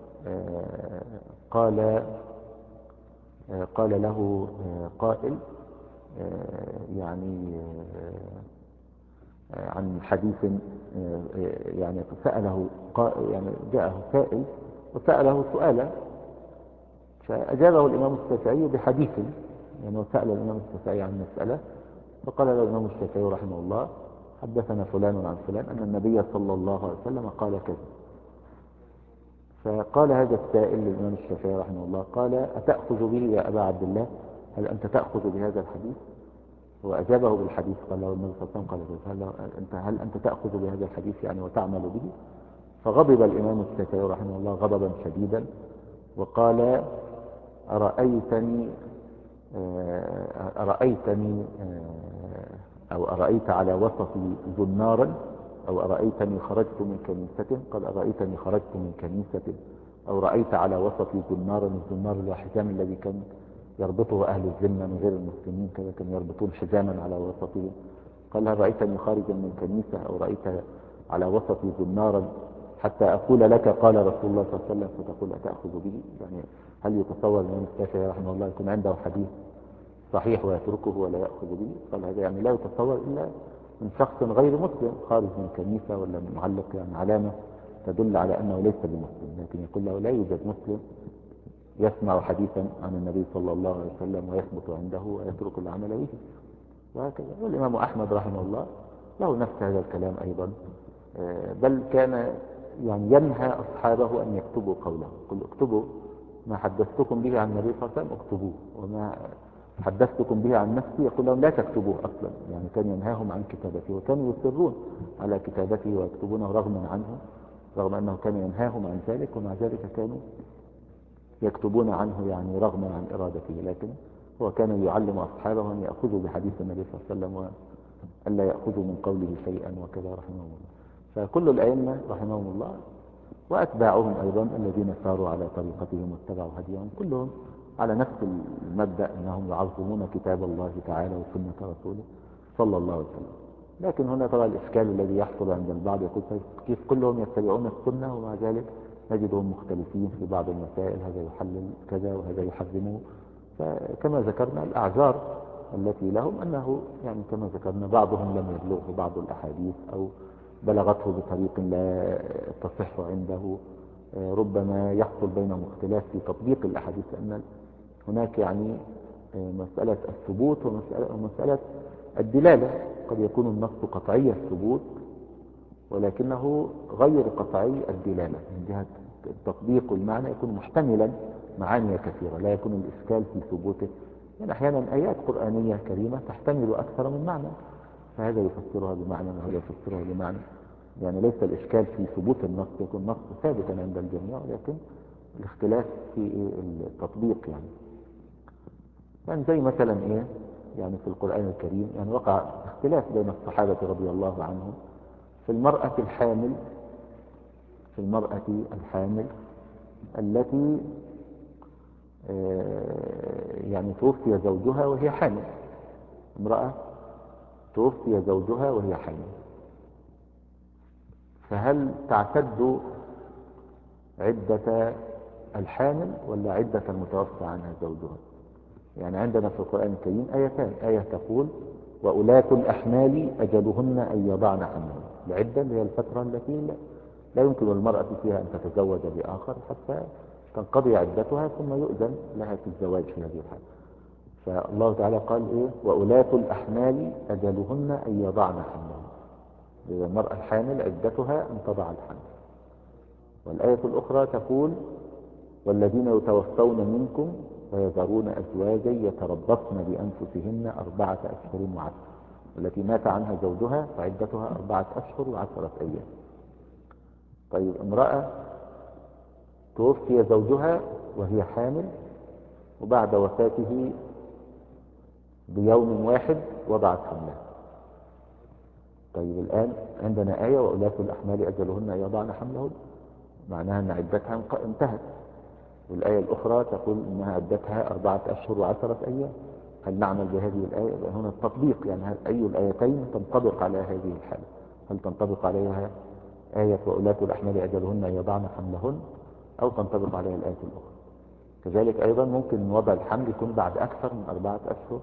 قال قال له قائل يعني عن حديث، يعني سأله يعني جاءه سائل وسأله سؤالا، فأجابه الإمام الشافعي بحديث، يعني سأل الإمام الشافعي عن مسألة، فقال له الإمام الشافعي رحمه الله حدثنا فلان عن فلان أن النبي صلى الله عليه وسلم قال كذا. فقال هذا السائل للإمام الشافعي رحمه الله قال أتأخذ به يا أبا عبد الله؟ هل أنت تأخذ بهذا الحديث؟ وأجابه بالحديث. قال له النبي صلى الله عليه وسلم قال هل أنت, هل أنت تأخذ بهذا الحديث يعني وتعمل به؟ فغضب الإمام الشافعي رحمه الله غضبا شديدا وقال أرأيتني أرأيتني أو أرأيت على وسطي زنارا أو أرأيتني خرجت من كنيسة؟ قال أرأيتني خرجت من كنيسة أو رأيت على وسطي زنارا. الزنار الحزام الذي كان يربطه أهل الذمة من غير المسلمين، كذا كانوا يربطون حزاما على وسطهم. قال هل رأيتني خارجا من كنيسة أو رأيت على وسطي زنارا حتى أقول لك قال رسول الله صلى الله عليه وسلم فتقول أتأخذ به؟ يعني هل يتصور الإمام الشافعي رحمه الله يكون عنده حديث صحيح ويتركه ولا يأخذ به؟ قال هذا يعني لا يتصور إلا من شخص غير مسلم خارج من كنيسة ولا معلق يعني علامة تدل على أنه ليس بمسلم. لكن يقول له لا يوجد مسلم يسمع حديثا عن النبي صلى الله عليه وسلم ويثبت عنده ويترك العمل به، وهكذا. والإمام أحمد رحمه الله له نفس هذا الكلام أيضا، بل كان يعني ينهى أصحابه أن يكتبوا قوله. قل اكتبوا ما حدثتكم به عن النبي صلى الله عليه وسلم اكتبوه، وما حدثتكم به عن نفسي يقول لهم لا تكتبوه أصلا. يعني كان ينهاهم عن كتابته، وكانوا يصرون على كتابته ويكتبونه رغما عنه، رغم أنه كان ينهاهم عن ذلك، ومع ذلك كانوا يكتبون عنه يعني رغما عن إرادته. لكن هو كان يعلم أصحابه أن يأخذوا بحديث النبي صلى الله عليه وسلم وألا يأخذوا من قوله شيئا وكذا رحمه الله. فكل الأئمة رحمهم الله وأتباعهم أيضا الذين ساروا على طريقتهم واتبعوا هديهم كلهم على نفس المبدأ، أنهم يعظمون كتاب الله تعالى وسنة رسوله صلى الله عليه وسلم. لكن هنا طبعا الإشكال الذي يحصل عند البعض يقول كيف كلهم يتبعون السنة ومع ذلك نجدهم مختلفين في بعض المسائل، هذا يحلل كذا وهذا يحرمه. فكما ذكرنا الأعذار التي لهم أنه يعني كما ذكرنا بعضهم لم يبلغه بعض الأحاديث أو بلغته بطريق لا تصح عنده. ربما يحصل بينهم اختلاف في تطبيق الأحاديث، لأن هناك يعني مسألة الثبوت ومسألة, ومسألة الدلالة. قد يكون النص قطعي الثبوت ولكنه غير قطعي الدلالة من جهة التطبيق والمعنى، يكون محتملا معاني كثيرة، لا يكون الإشكال في ثبوته. يعني أحيانا آيات قرآنية كريمة تحتمل أكثر من معنى، فهذا يفسرها بمعنى وهذا يفسرها بمعنى. يعني ليس الإشكال في ثبوت النص، يكون النص ثابتا عند الجميع، ولكن الاختلاف في التطبيق. يعني يعني زي مثلا إيه يعني في القرآن الكريم يعني وقع اختلاف بين الصحابة رضي الله عنهم في المرأة الحامل في المرأة الحامل التي يعني توفي زوجها وهي حامل. امرأة توفي زوجها وهي حامل، فهل تعتد عدة الحامل ولا عدة المتوفى عنها زوجها؟ يعني عندنا في القرآن الكريم آيتان، آية تقول وأولاة الأحمال أجلهن أن يضعن حملهن، العدة اللي هي الفترة التي لا يمكن المرأة فيها أن تتزوج بآخر حتى تنقضي عدتها ثم يؤذن لها في الزواج في هذه الحالة. فالله تعالى قال إيه وأولاة الأحمال أجلهن أن يضعن حملهن، إذا المرأة الحامل عدتها أن تضع الحمل. والآية الأخرى تقول والذين يتوفون منكم ويذرون أزواجا يتربصن بأنفسهن أربعة أشهر وعشرة، والتي مات عنها زوجها فعدتها أربعة أشهر وعشرة أيام. طيب امرأة توفي زوجها وهي حامل وبعد وفاته بيوم واحد وضعت حملها. طيب الآن عندنا آية وأولاة الأحمال أجلهن أن يضعن حملهن، معناها أن عدتها انتهت. والآية الأخرى تقول أنها عدتها أربعة أشهر وعشرة أيام. هل نعمل بهذه الآية؟ هنا التطبيق، يعني هل أي الآيتين تنطبق على هذه الحالة؟ هل تنطبق عليها آية وأولاة الأحمال أجلهن أن يضعن حملهن أو تنطبق عليها الآية الأخرى؟ كذلك أيضا ممكن وضع الحمل يكون بعد أكثر من أربعة أشهر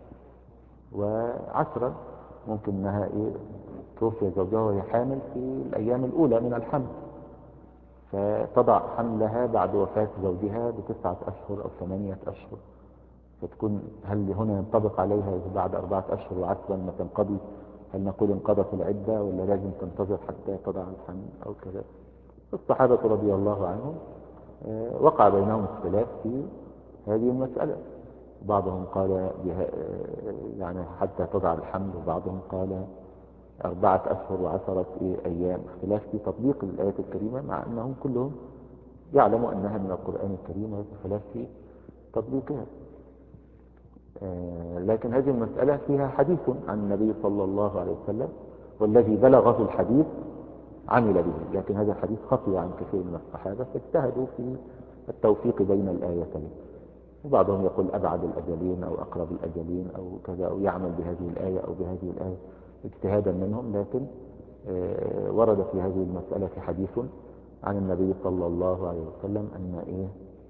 وعشرة. ممكن أنها إيه توفي زوجها وهي حامل في الأيام الأولى من الحمل، فتضع حملها بعد وفاة زوجها بتسعة أشهر أو ثمانية أشهر، فتكون هل هنا ينطبق عليها بعد أربعة أشهر وعشرة ما تنقضي؟ هل نقول انقضت العدة ولا لازم تنتظر حتى تضع الحمل أو كذا؟ الصحابة رضي الله عنهم وقع بينهم اختلاف في هذه المسألة. بعضهم قال بها يعني حتى تضع الحمل، وبعضهم قال أربعة أشهر وعشرة أيام، اختلاف في تطبيق الآية الكريمة مع أنهم كلهم يعلموا أنها من القرآن الكريم، واختلاف في تطبيقها. لكن هذه المسألة فيها حديث عن النبي صلى الله عليه وسلم، والذي بلغه الحديث عمل به، لكن هذا الحديث خفي عن كثير من الصحابة فاجتهدوا في التوفيق بين الآيتين. وبعضهم يقول أبعد الأجلين أو أقرب الأجلين أو كذا، أو يعمل بهذه الآية أو بهذه الآية اجتهادا منهم. لكن ورد في هذه المسألة حديث عن النبي صلى الله عليه وسلم أن إيه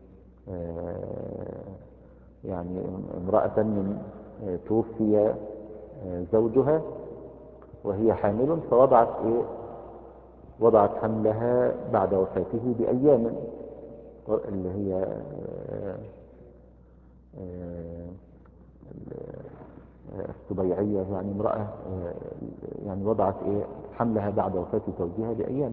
يعني امرأة من توفي زوجها وهي حامل فوضعت إيه وضعت حملها بعد وفاته بأيام، اللي هي السبيعية، يعني امرأة يعني وضعت إيه حملها بعد وفاة زوجها بأيام،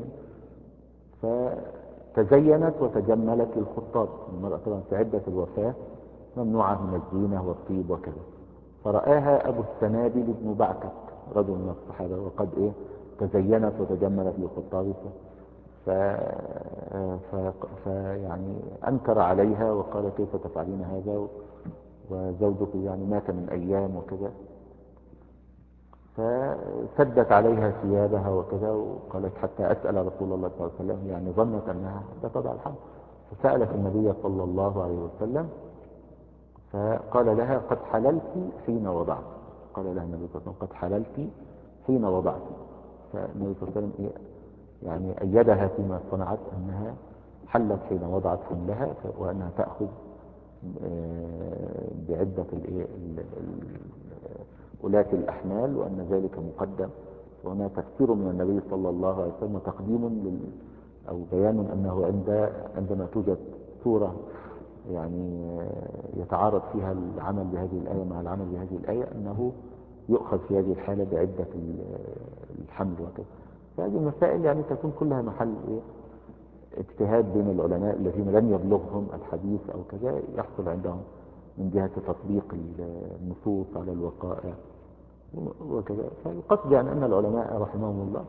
فتزينت وتجملت للخطاب. المرأة طبعا في عدة الوفاة ممنوعة من الزينة والطيب وكذا، فرآها أبو السنابل بن بعكك رجل من الصحابة وقد إيه تزينت وتجملت للخطاب، ف... ف... ف... يعني أنكر عليها وقال كيف تفعلين هذا وزوجك يعني مات من أيام وكذا، فسدت عليها ثيابها وكذا، وقالت حتى أسأل رسول الله صلى الله عليه وسلم، يعني ظنت أنها حتى تضع الحمل، فسألت النبي صلى الله عليه وسلم فقال لها قد حللت حين وضعت، قال لها النبي صلى الله عليه وسلم قد حللت حين وضعت. فالنبي صلى الله عليه وسلم إيه يعني أيدها فيما صنعت أنها حلت حين وضعت حملها، وأنها تأخذ بعدة ولاة الأحمال، وأن ذلك مقدم. وهنا تفسير من النبي صلى الله عليه وسلم وتقديم لل أو بيان أنه عند عندما توجد صورة يعني يتعارض فيها العمل بهذه الآية مع العمل بهذه الآية، أنه يؤخذ في هذه الحالة بعدة الحمل وكذا. فهذه المسائل يعني تكون كلها محل إيه؟ اجتهاد بين العلماء الذين لم يبلغهم الحديث أو كذا، يحصل عندهم من جهة تطبيق النصوص على الوقائع وكذا. فالقصد يعني أن العلماء رحمهم الله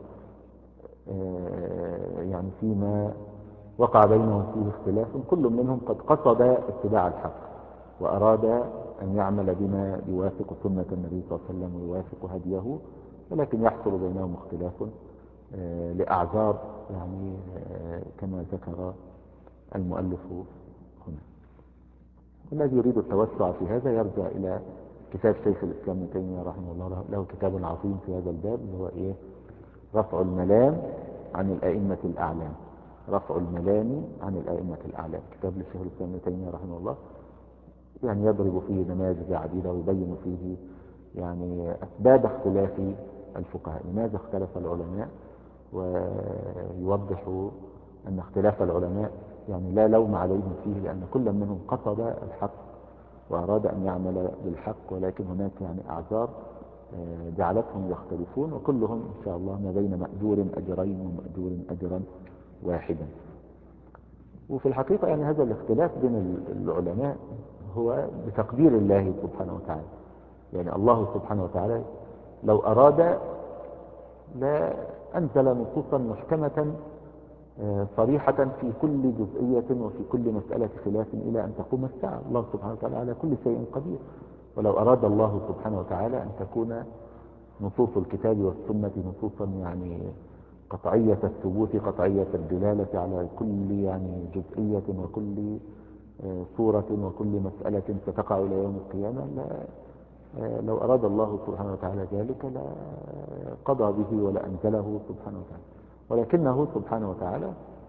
يعني فيما وقع بينهم فيه اختلاف، كل منهم قد قصد اتباع الحق وأراد أن يعمل بما يوافق سنة النبي صلى الله عليه وسلم ويوافق هديه، ولكن يحصل بينهم اختلاف لأعذار يعني كما ذكر المؤلف هنا. والذي يريد التوسع في هذا يرجع إلى كتاب شيخ الإسلام ابن تيمية رحمه الله، له كتاب عظيم في هذا الباب اللي هو إيه؟ رفع الملام عن الأئمة الأعلام. رفع الملام عن الأئمة الأعلام، كتاب للشيخ الإسلام ابن تيمية رحمه الله، يعني يضرب فيه نماذج عديدة ويبين فيه يعني أسباب اختلاف الفقهاء، لماذا اختلف العلماء، ويوضح أن اختلاف العلماء يعني لا لوم عليهم فيه، لأن كل منهم قصد الحق وأراد أن يعمل بالحق، ولكن هناك يعني أعذار جعلتهم يختلفون، وكلهم إن شاء الله ما بين مأجور أجرين ومأجور أجرا واحدا. وفي الحقيقة يعني هذا الاختلاف بين العلماء هو بتقدير الله سبحانه وتعالى. يعني الله سبحانه وتعالى لو أراد لا أنزل نصوصا محكمة صريحة في كل جزئية وفي كل مسألة خلاف إلى أن تقوم الساعة. الله سبحانه وتعالى على كل شيء قدير. ولو أراد الله سبحانه وتعالى أن تكون نصوص الكتاب والسنة نصوصا يعني قطعية الثبوت قطعية الدلالة على كل يعني جزئية وكل صورة وكل مسألة ستقع إلى يوم القيامة، لا لو أراد الله سبحانه وتعالى ذلك لا قضى به ولا أنزله سبحانه وتعالى. ولكنه سبحانه وتعالى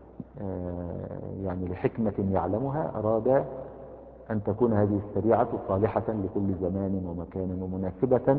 يعني لحكمة يعلمها أراد أن تكون هذه الشريعة صالحة لكل زمان ومكان ومناسبة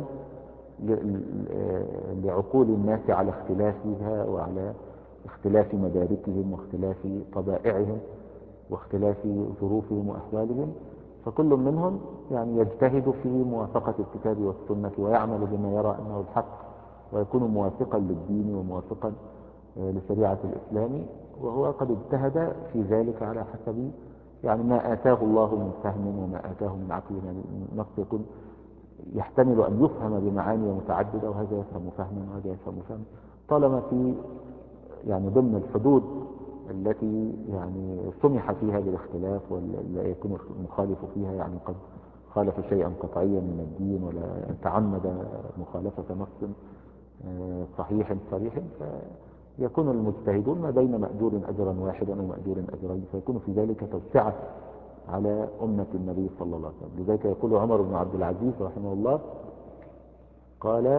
لعقول الناس على اختلافها وعلى اختلاف مداركهم واختلاف طبائعهم واختلاف ظروفهم وأحوالهم. فكل منهم يعني يجتهد في موافقة الكتاب والسنة ويعمل بما يرى أنه الحق، ويكون موافقا للدين وموافقا لشريعة الإسلام، وهو قد اجتهد في ذلك على حسب يعني ما آتاه الله من فهم وما آتاه من عقل. يعني النص يكون يحتمل أن يفهم بمعاني متعددة، وهذا يفهم فهما وهذا يفهم فهما، طالما في يعني ضمن الحدود التي يعني سمح فيها بالاختلاف، ولا يكون المخالف فيها يعني قد خالف شيئا قطعيا من الدين ولا تعمد مخالفة نص صحيح صريح، فيكون المجتهدون ما بين مأجور أجرا واحدا ومأجور أجرين، فيكون في ذلك توسعة على أمة النبي صلى الله عليه وسلم. لذلك يقول عمر بن عبد العزيز رحمه الله قال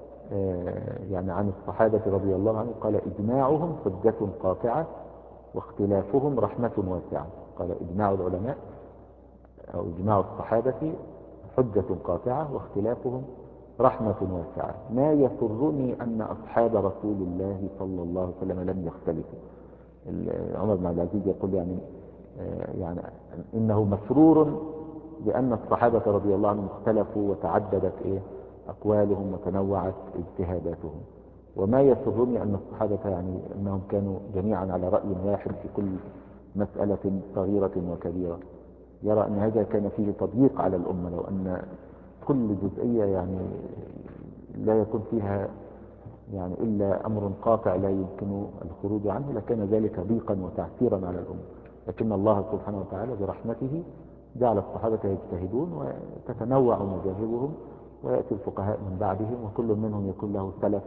يعني عن الصحابة رضي الله عنهم قال إجماعهم حجة قاطعة واختلافهم رحمة واسعة. قال إجماع العلماء أو إجماع الصحابة حجة قاطعة واختلافهم رحمة واسعة. ما يسرني أن أصحاب رسول الله صلى الله عليه وسلم لم يختلفوا. عمر بن عبد العزيز يقول يعني يعني إنه مسرور بأن الصحابة رضي الله عنهم اختلفوا وتعددت إيه أقوالهم وتنوعت اجتهاداتهم. وما يسرني أن الصحابة يعني أنهم كانوا جميعا على رأي واحد في كل مسألة صغيرة وكبيرة. يرى أن هذا كان فيه تضييق على الأمة، لو أن كل جزئية يعني لا يكون فيها يعني إلا أمر قاطع لا يمكن الخروج عنه لكان ذلك ضيقا وتعسيرا على الأمة. لكن الله سبحانه وتعالى برحمته جعل الصحابة يجتهدون وتتنوع مذاهبهم، ويأتي الفقهاء من بعدهم وكل منهم يكون له سلف،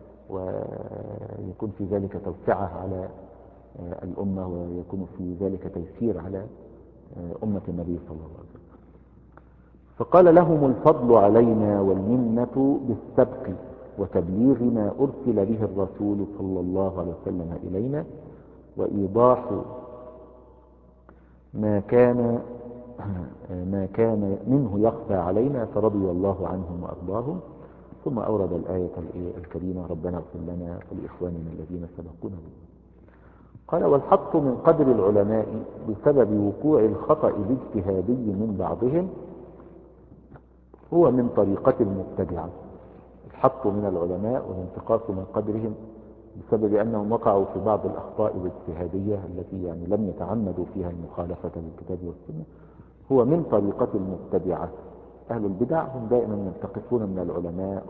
ويكون في ذلك توسعة على الأمة، ويكون في ذلك تيسير على أمة النبي صلى الله عليه وسلم. فقال لهم الفضل علينا والمنة بالسبق وتبليغ ما أرسل به الرسول صلى الله عليه وسلم إلينا وإيضاح ما كان ما كان منه يخفى علينا، فرضي الله عنهم وأرضاهم. ثم أورد الآية الكريمة: ربنا اغفر لنا ولإخواننا الذين سبقونا بالإيمان. قال: والحط من قدر العلماء بسبب وقوع الخطأ الاجتهادي من بعضهم هو من طريقة المبتدعة. الحط من العلماء والانتقاص من قدرهم بسبب أنهم وقعوا في بعض الأخطاء الاجتهادية التي يعني لم يتعمدوا فيها المخالفة للكتاب والسنة هو من طريقة المبتدعة. أهل البدع هم دائما ينتقصون من العلماء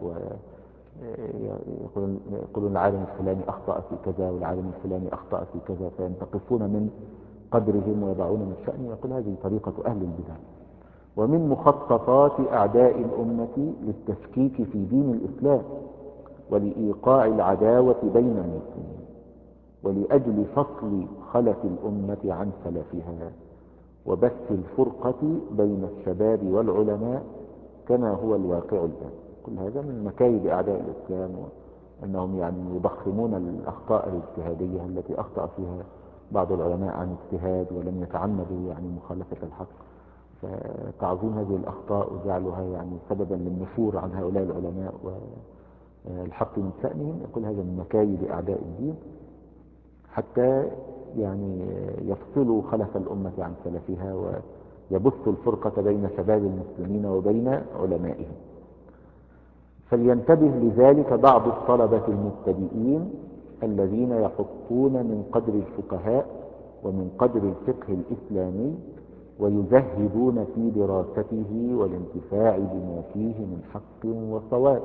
ويقولون العالم الفلاني أخطأ في كذا والعالم الفلاني أخطأ في كذا، فينتقصون من قدرهم ويضعون من شأنهم، ويقول هذه طريقة أهل البدع. ومن مخططات أعداء الأمة للتشكيك في دين الإسلام ولإيقاع العداوة بين المسلمين ولأجل فصل خلف الأمة عن سلفها وبث الفرقة بين الشباب والعلماء كما هو الواقع الآن. كل هذا من مكايد أعداء الإسلام، وأنهم يعني يضخمون الأخطاء الاجتهادية التي أخطأ فيها بعض العلماء عن اجتهاد ولم يتعمدوا يعني مخالفة الحق، فتعظيم هذه الأخطاء وجعلها يعني سببا للنفور عن هؤلاء العلماء والحق من شأنهم. يقول هذا من مكايد أعداء الدين حتى يعني يفصلوا خلف الأمة عن سلفها ويبثوا الفرقة بين شباب المسلمين وبين علمائهم. فلينتبه لذلك بعض الطلبة المبتدئين الذين يحطون من قدر الفقهاء ومن قدر الفقه الإسلامي ويزهدون في دراسته والانتفاع بما فيه من حق وصواب،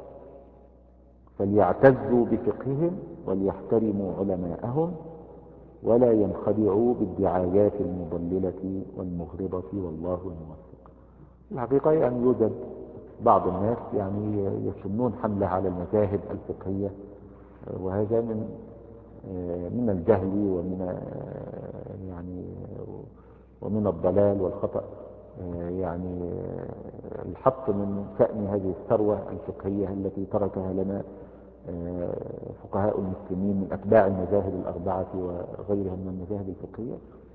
فليعتزوا بفقههم وليحترموا علماءهم ولا ينخدعوا بالدعايات المضللة والمغرضة، والله الموفق. الحقيقة يعني يوجد بعض الناس يعني يشنون حملة على المذاهب الفقهية، وهذا من من الجهل ومن يعني ومن الضلال والخطأ. يعني الحط من شأن هذه الثروة الفقهية التي تركها لنا فقهاء المسلمين من أتباع المذاهب الأربعة وغيرها من المذاهب الفقهية.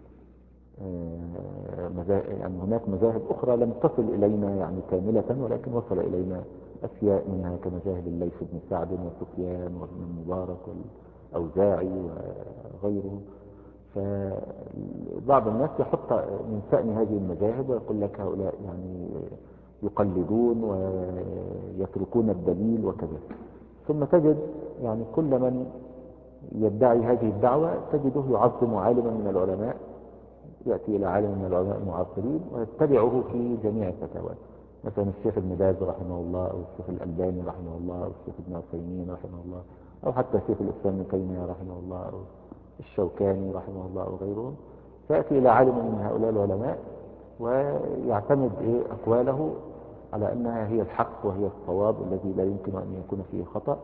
يعني هناك مذاهب أخرى لم تصل إلينا يعني كاملة، ولكن وصل إلينا أشياء منها كمذاهب الليث بن سعد وسفيان وابن المبارك والأوزاعي وغيرهم. فبعض الناس يحط من شأن هذه المذاهب ويقول لك هؤلاء يعني يقلدون ويتركون الدليل وكذا. ثم تجد يعني كل من يدعي هذه الدعوة تجده يعظم عالما من العلماء، يأتي إلى عالم من العلماء المعاصرين ويتبعه في جميع فتاواه، مثلا الشيخ ابن باز رحمه الله أو الشيخ الألباني رحمه الله أو الشيخ ابن عثيمين رحمه الله أو حتى الشيخ الإسلام ابن تيمية رحمه الله أو الشوكاني رحمه الله أو غيرهم. فيأتي إلى عالم من هؤلاء العلماء ويعتمد إيه أقواله على أنها هي الحق وهي الصواب الذي لا يمكن أن يكون فيه خطأ،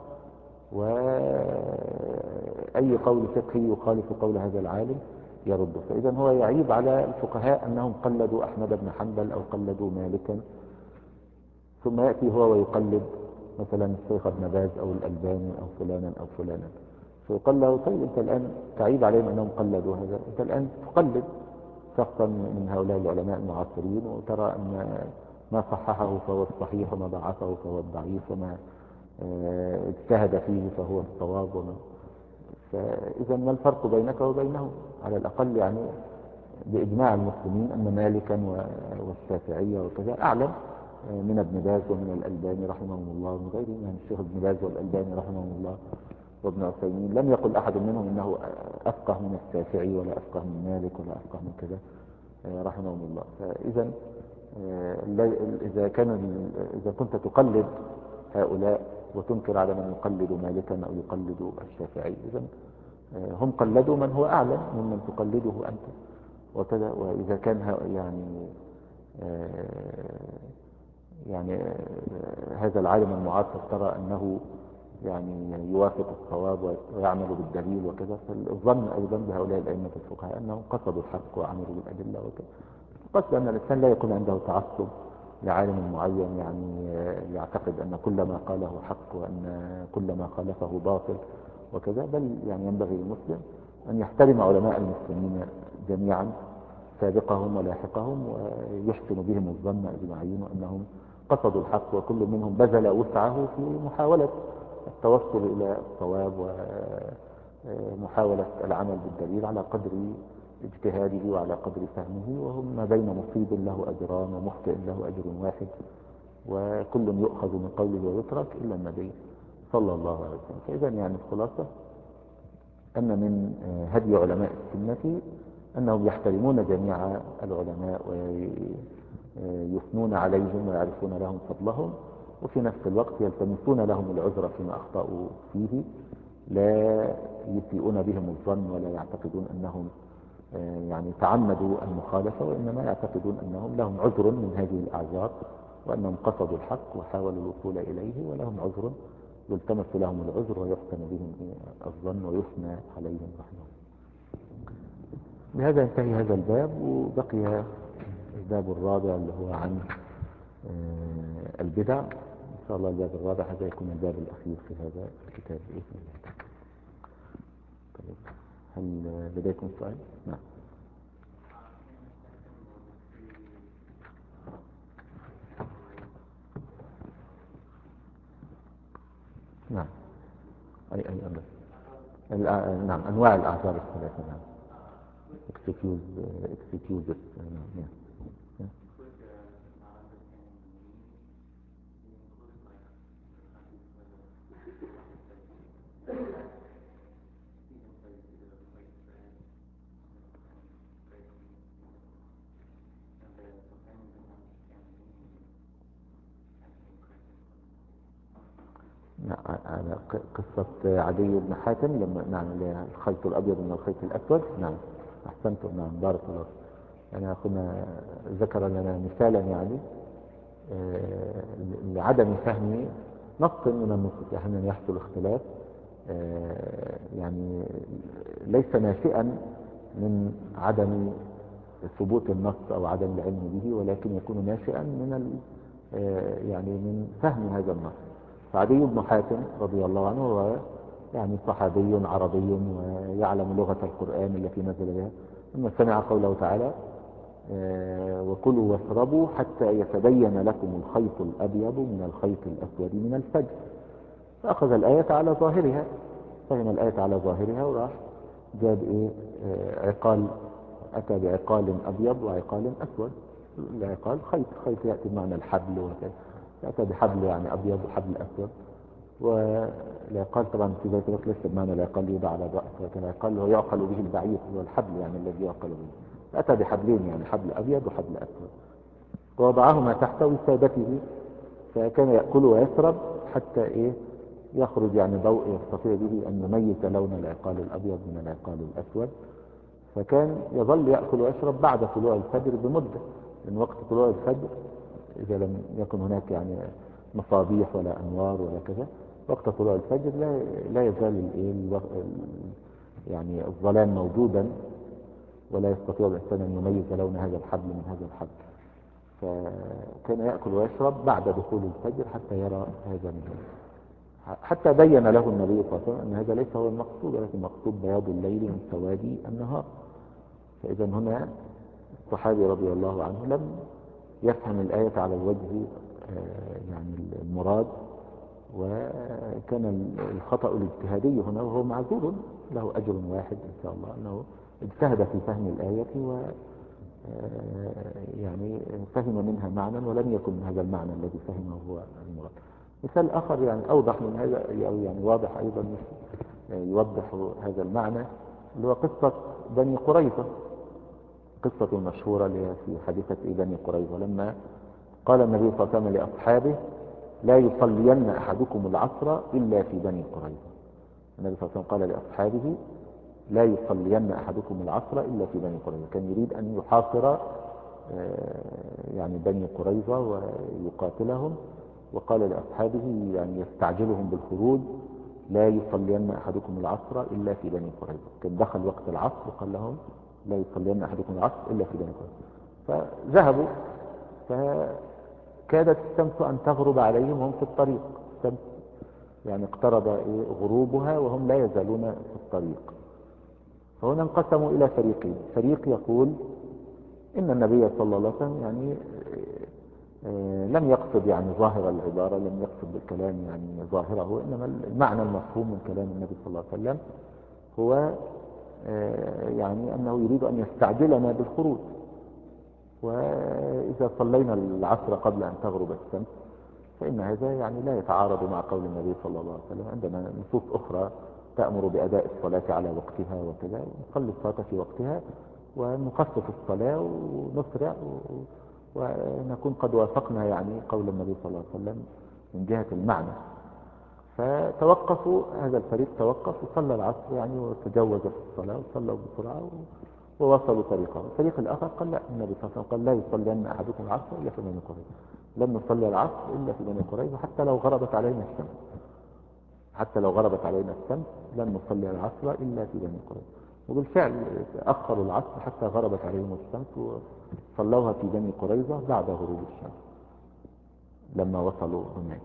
وأي قول فقهي يخالف قول هذا العالم يرده. فإذا هو يعيب على الفقهاء أنهم قلدوا أحمد بن حنبل أو قلدوا مالكا، ثم يأتي هو ويقلد مثلا الشيخ ابن باز أو الألباني أو فلانا أو فلانا، فيقال له طيب أنت الآن تعيب عليهم أنهم قلدوا هذا، أنت الآن تقلد شخصا من هؤلاء العلماء المعاصرين وترى أن ما صححه فهو الصحيح وما ضعفه فهو الضعيف وما اجتهد فيه فهو الصواب. وما فإذا ما الفرق بينك وبينهم؟ على الأقل يعني بإجماع المسلمين أن مالكا والشافعية وكذا أعلم من ابن باز ومن الألباني رحمهم الله ومن غيرهم. يعني الشيخ ابن باز والألباني رحمهم الله وابن عثيمين لم يقل أحد منهم إنه أفقه من الشافعي ولا أفقه من مالك ولا أفقه من كذا رحمهم الله. فإذا إذا كان إذا كنت تقلد هؤلاء وتنكر على من يقلد مالكا أو يقلد الشافعي، إذا هم قلدوا من هو أعلم ممن تقلده أنت وكذا. وإذا كان يعني يعني هذا العالم المعاصر ترى أنه يعني يوافق الصواب ويعمل بالدليل وكذا، فالظن أيضا بهؤلاء الأئمة الفقهاء أنهم قصدوا الحق وعملوا بالأدلة وكذا. قصد أن الإنسان لا يكون عنده تعصب لعالم معين يعني يعتقد أن كل ما قاله حق وأن كل ما خالفه باطل وكذا، بل يعني ينبغي للمسلم أن يحترم علماء المسلمين جميعا سابقهم ولاحقهم، ويحسن بهم الظن أجمعين أنهم قصدوا الحق، وكل منهم بذل وسعه في محاولة التوصل إلى الصواب ومحاولة العمل بالدليل على قدر اجتهاده وعلى قدر فهمه، وهم ما بين مصيب له أجران ومخطئ له أجر واحد، وكل يؤخذ من قوله ويترك إلا النبي صلى الله عليه وسلم. فإذا يعني الخلاصة أن من هدي علماء السنة أنهم يحترمون جميع العلماء ويثنون عليهم ويعرفون لهم فضلهم، وفي نفس الوقت يلتمسون لهم العذر فيما أخطأوا فيه، لا يسيئون بهم الظن ولا يعتقدون أنهم يعني تعمدوا المخالفة، وإنما يعتقدون أنهم لهم عذر من هذه الأعذار، وأنهم قصدوا الحق وحاولوا الوصول إليه ولهم عذر يلتمس لهم العذر ويحسن بهم الظن ويثنى عليهم رحمه. بهذا ينتهي هذا الباب، وبقي الباب الرابع اللي هو عن البدع. إن شاء الله الباب الرابع هذا يكون الباب الأخير في هذا الكتاب بإذن الله. طيب، هل لديكم سؤال؟ نعم. نعم. أي أي أمر. نعم، أنواع الأعذار الثلاثة. نعم. excuse excuses. نعم. على قصة عدي بن حاتم لما نعم الخيط الأبيض من الخيط الأسود. نعم، أحسنتم. نعم، بارك الله. يعني أخونا ذكر لنا مثالا يعني آه لعدم فهم نص من النصوص. أحيانا يحصل اختلاف آه يعني ليس ناشئا من عدم ثبوت النص أو عدم العلم به، ولكن يكون ناشئا من آه يعني من فهم هذا النص. فعدي بن حاتم رضي الله عنه هو يعني صحابي عربي ويعلم لغة القرآن التي نزل بها، لما سمع قوله تعالى آه وكلوا واشربوا حتى يتبين لكم الخيط الأبيض من الخيط الأسود من الفجر، فأخذ الآية على ظاهرها، فهم الآية على ظاهرها وراح جاب إيه آه عقال، أتى بعقال أبيض وعقال أسود. العقال خيط، خيط يأتي بمعنى الحبل وكذا، يأتي بحبل يعني أبيض وحبل أسود. والعقال طبعا في ذلك الوقت ليس بمعنى العقال يوضع على الرأس، ولكن العقال هو يعقل به البعير، هو الحبل يعني الذي يعقل به. أتى بحبلين يعني حبل أبيض وحبل أسود، ووضعهما تحت وسادته، فكان يأكل ويشرب حتى إيه يخرج يعني ضوء يستطيع به أن يميز لون العقال الأبيض من العقال الأسود. فكان يظل يأكل ويشرب بعد طلوع الفجر بمدة، من وقت طلوع الفجر إذا لم يكن هناك يعني مصابيح ولا أنوار ولا كذا، وقت طلوع الفجر لا لا يزال يعني الظلام موجودا، ولا يستطيع الإنسان أن يميز لون هذا الحبل من هذا الحبل. فكان يأكل ويشرب بعد دخول الفجر حتى يرى هذا منه، حتى بين له النبي صلى الله عليه وسلم أن هذا ليس هو المقصود، ولكن المقصود بياض الليل من سواد النهار. فإذا هنا الصحابي رضي الله عنه لم يفهم الآية على الوجه يعني المراد، وكان الخطأ الاجتهادي هنا، وهو معذور له أجر واحد إن شاء الله، أنه اجتهد في فهم الآية و يعني فهم منها معنى ولم يكن هذا المعنى الذي فهمه هو المراد. مثال آخر يعني أوضح من هذا، أو يعني واضح أيضا يوضح هذا المعنى، اللي هو قصة بني قريظة، قصة مشهورة في حادثة بني قريظة، لما قال النبي صلى الله عليه وسلم لأصحابه لا يصلين أحدكم العصر إلا في بني قريظة. النبي صلى الله عليه وسلم قال لأصحابه لا يصلين أحدكم العصر إلا في بني قريظة، كان يريد أن يحاصر يعني بني قريظة ويقاتلهم، وقال لأصحابه يعني يستعجلهم بالخروج لا يصلين أحدكم العصر إلا في بني قريظة. كان دخل وقت العصر وقال لهم لا يصلين أحدكم العصر إلا في بني قريظة، فذهبوا. كادت الشمس أن تغرب عليهم وهم في الطريق. الشمس يعني اقترب إيه غروبها وهم لا يزالون في الطريق. فهنا انقسموا إلى فريقين، فريق يقول إن النبي صلى الله عليه وسلم يعني آه، لم يقصد يعني ظاهر العبارة، لم يقصد بالكلام يعني ظاهره، إنما المعنى المفهوم من كلام النبي صلى الله عليه وسلم هو آه، يعني أنه يريد أن يستعجلنا بالخروج. وإذا صلينا العصر قبل أن تغرب الشمس فإن هذا يعني لا يتعارض مع قول النبي صلى الله عليه وسلم. عندنا نصوص أخرى تأمر بأداء الصلاة على وقتها وكذا، ونصلي الصلاة في وقتها ونخفف الصلاة ونسرع ونكون قد وافقنا يعني قول النبي صلى الله عليه وسلم من جهة المعنى. فتوقفوا، هذا الفريق توقف وصلى العصر يعني وتجوز في الصلاة وصلوا بسرعة ووصلوا طريقه. الفريق الآخر قال لا، النبي صلى الله عليه وسلم قال لا يصلين أحدكم العصر إلا في بني قريظة، لن نصلي العصر إلا في بني قريظة حتى لو غربت علينا الشمس، حتى لو غربت علينا الشمس لن نصلي العصر إلا في بني قريظة. وبالفعل أخروا العصر حتى غربت عليهم الشمس وصلوها في بني قريظة بعد غروب الشمس لما وصلوا هناك.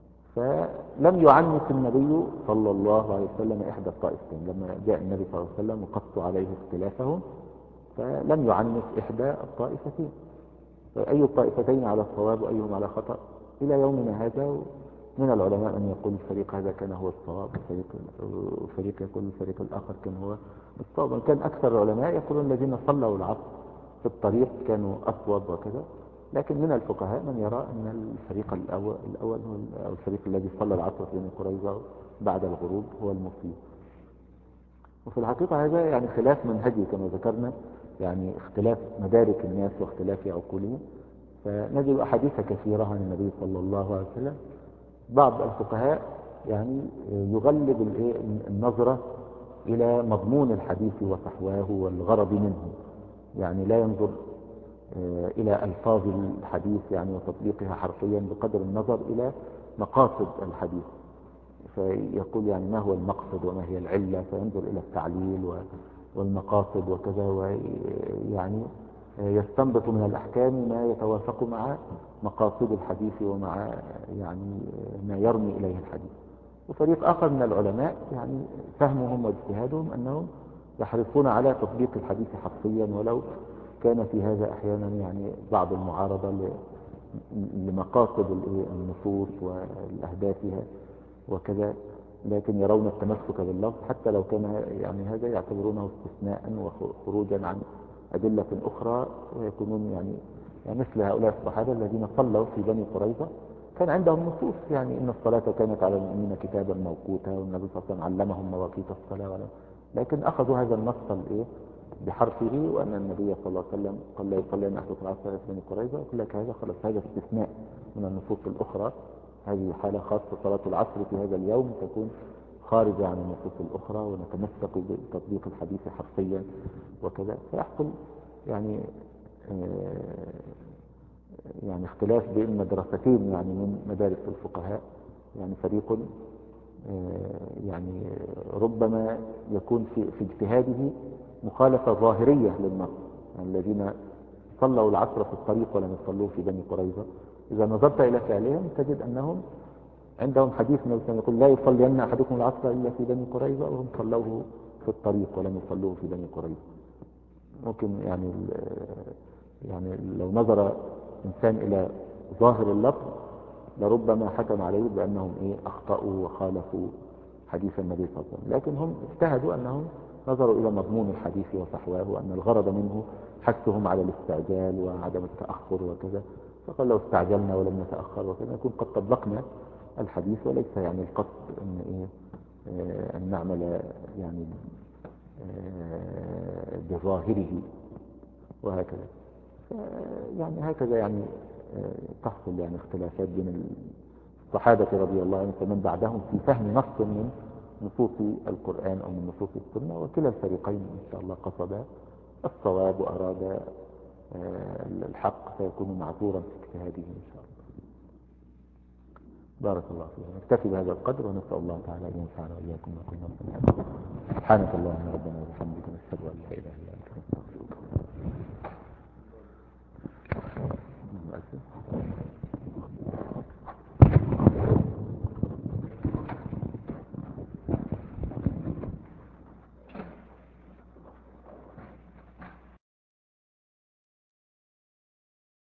فلم يعنف النبي صلى الله عليه وسلم إحدى الطائفتين. لما جاء النبي صلى الله عليه وسلم وقص عليه اختلافهم فلم يعنف إحدى الطائفتين، أي الطائفتين على الصواب وأيهم على خطأ. إلى يومنا هذا من العلماء أن يقول الفريق هذا كان هو الصواب، وفريق يقول الفريق الآخر كان هو الصواب. كان أكثر العلماء يقولون الذين صلوا العصر في الطريق كانوا أصوب وكذا، لكن من الفقهاء من يرى أن الفريق الأول, الأول أو الفريق الذي صلى العصر في بني قريظة بعد الغروب هو المصيب. وفي الحقيقة هذا يعني خلاف منهجي كما ذكرنا، يعني اختلاف مدارك الناس واختلاف عقولهم. فنجد أحاديث كثيرة عن النبي صلى الله عليه وسلم. بعض الفقهاء يعني يغلب النظرة إلى مضمون الحديث وصحواه والغرض منه، يعني لا ينظر إلى ألفاظ الحديث يعني وتطبيقها حرفيا بقدر النظر إلى مقاصد الحديث. فيقول يعني ما هو المقصد وما هي العلة، فينظر إلى التعليل والمقاصد وكذا، ويعني يستنبط من الأحكام ما يتوافق مع مقاصد الحديث ومع يعني ما يرمي إليه الحديث. وفريق آخر من العلماء يعني فهمهم واجتهادهم أنهم يحرصون على تطبيق الحديث حرفيا، ولو كان في هذا أحيانا يعني بعض المعارضة لمقاصد النصوص والأهدافها وكذا، لكن يرون التمسك باللفظ حتى لو كان يعني هذا يعتبرونه استثناء وخروجا عن أدلة أخرى، ويكونون يعني, يعني مثل هؤلاء الصحابة الذين صلوا في بني قريظة كان عندهم نصوص يعني إن الصلاة كانت على المؤمنين كتابا موقوتا، والنبي صلى الله عليه وسلم علمهم مواقيت الصلاة، لكن أخذوا هذا النص الإيه بحرفه، وأن النبي صلى الله عليه وسلم قال لا يصلي أن أحدث العصر في بني قريظة، يقول لك هذا خلاص هذا استثناء من النصوص الأخرى، هذه حالة خاصة. صلاة العصر في هذا اليوم تكون خارجة عن النصوص الأخرى، ونتمسك بتطبيق الحديث حرفيا وكذا. فيحصل يعني يعني اختلاف بين مدرستين يعني من مدارس الفقهاء. يعني فريق يعني ربما يكون في, في اجتهاده مخالفة ظاهرية للنص، يعني الذين صلوا العصر في الطريق ولم يصلوه في بني قريظة، إذا نظرت إلى فعلهم تجد أنهم عندهم حديث النبي صلى الله عليه وسلم يقول لا يصلين أحدكم العصر إلا في بني قريظة، وهم صلوه في الطريق ولم يصلوه في بني قريظة. ممكن يعني يعني لو نظر إنسان إلى ظاهر اللفظ لربما حكم عليه بأنهم إيه أخطأوا وخالفوا حديث النبي صلى الله عليه وسلم، لكن هم اجتهدوا أنهم نظروا إلى مضمون الحديث وصحواه، وأن الغرض منه حثهم على الاستعجال وعدم التأخر وكذا. فقال لو استعجلنا ولم نتأخر وكذا نكون قد طبقنا الحديث، وليس يعني القصد أن, إيه آه أن نعمل يعني آه بظاهره وهكذا. يعني هكذا يعني آه تحصل يعني اختلافات بين الصحابة رضي الله عنهم فمن بعدهم في فهم نص من نصوص القرآن أو من نصوص السنة، وكلا الفريقين إن شاء الله قصد الصواب وأراد الحق فيكون معذورا في اجتهاده إن شاء الله. بارك الله فيكم. نكتفي بهذا القدر ونسأل الله تعالى أن ينفعنا وإياكم ما كنا نسمع. سبحانك اللهم ربنا وبحمدك نشهد أن لا إله إلا أنت نستغفرك.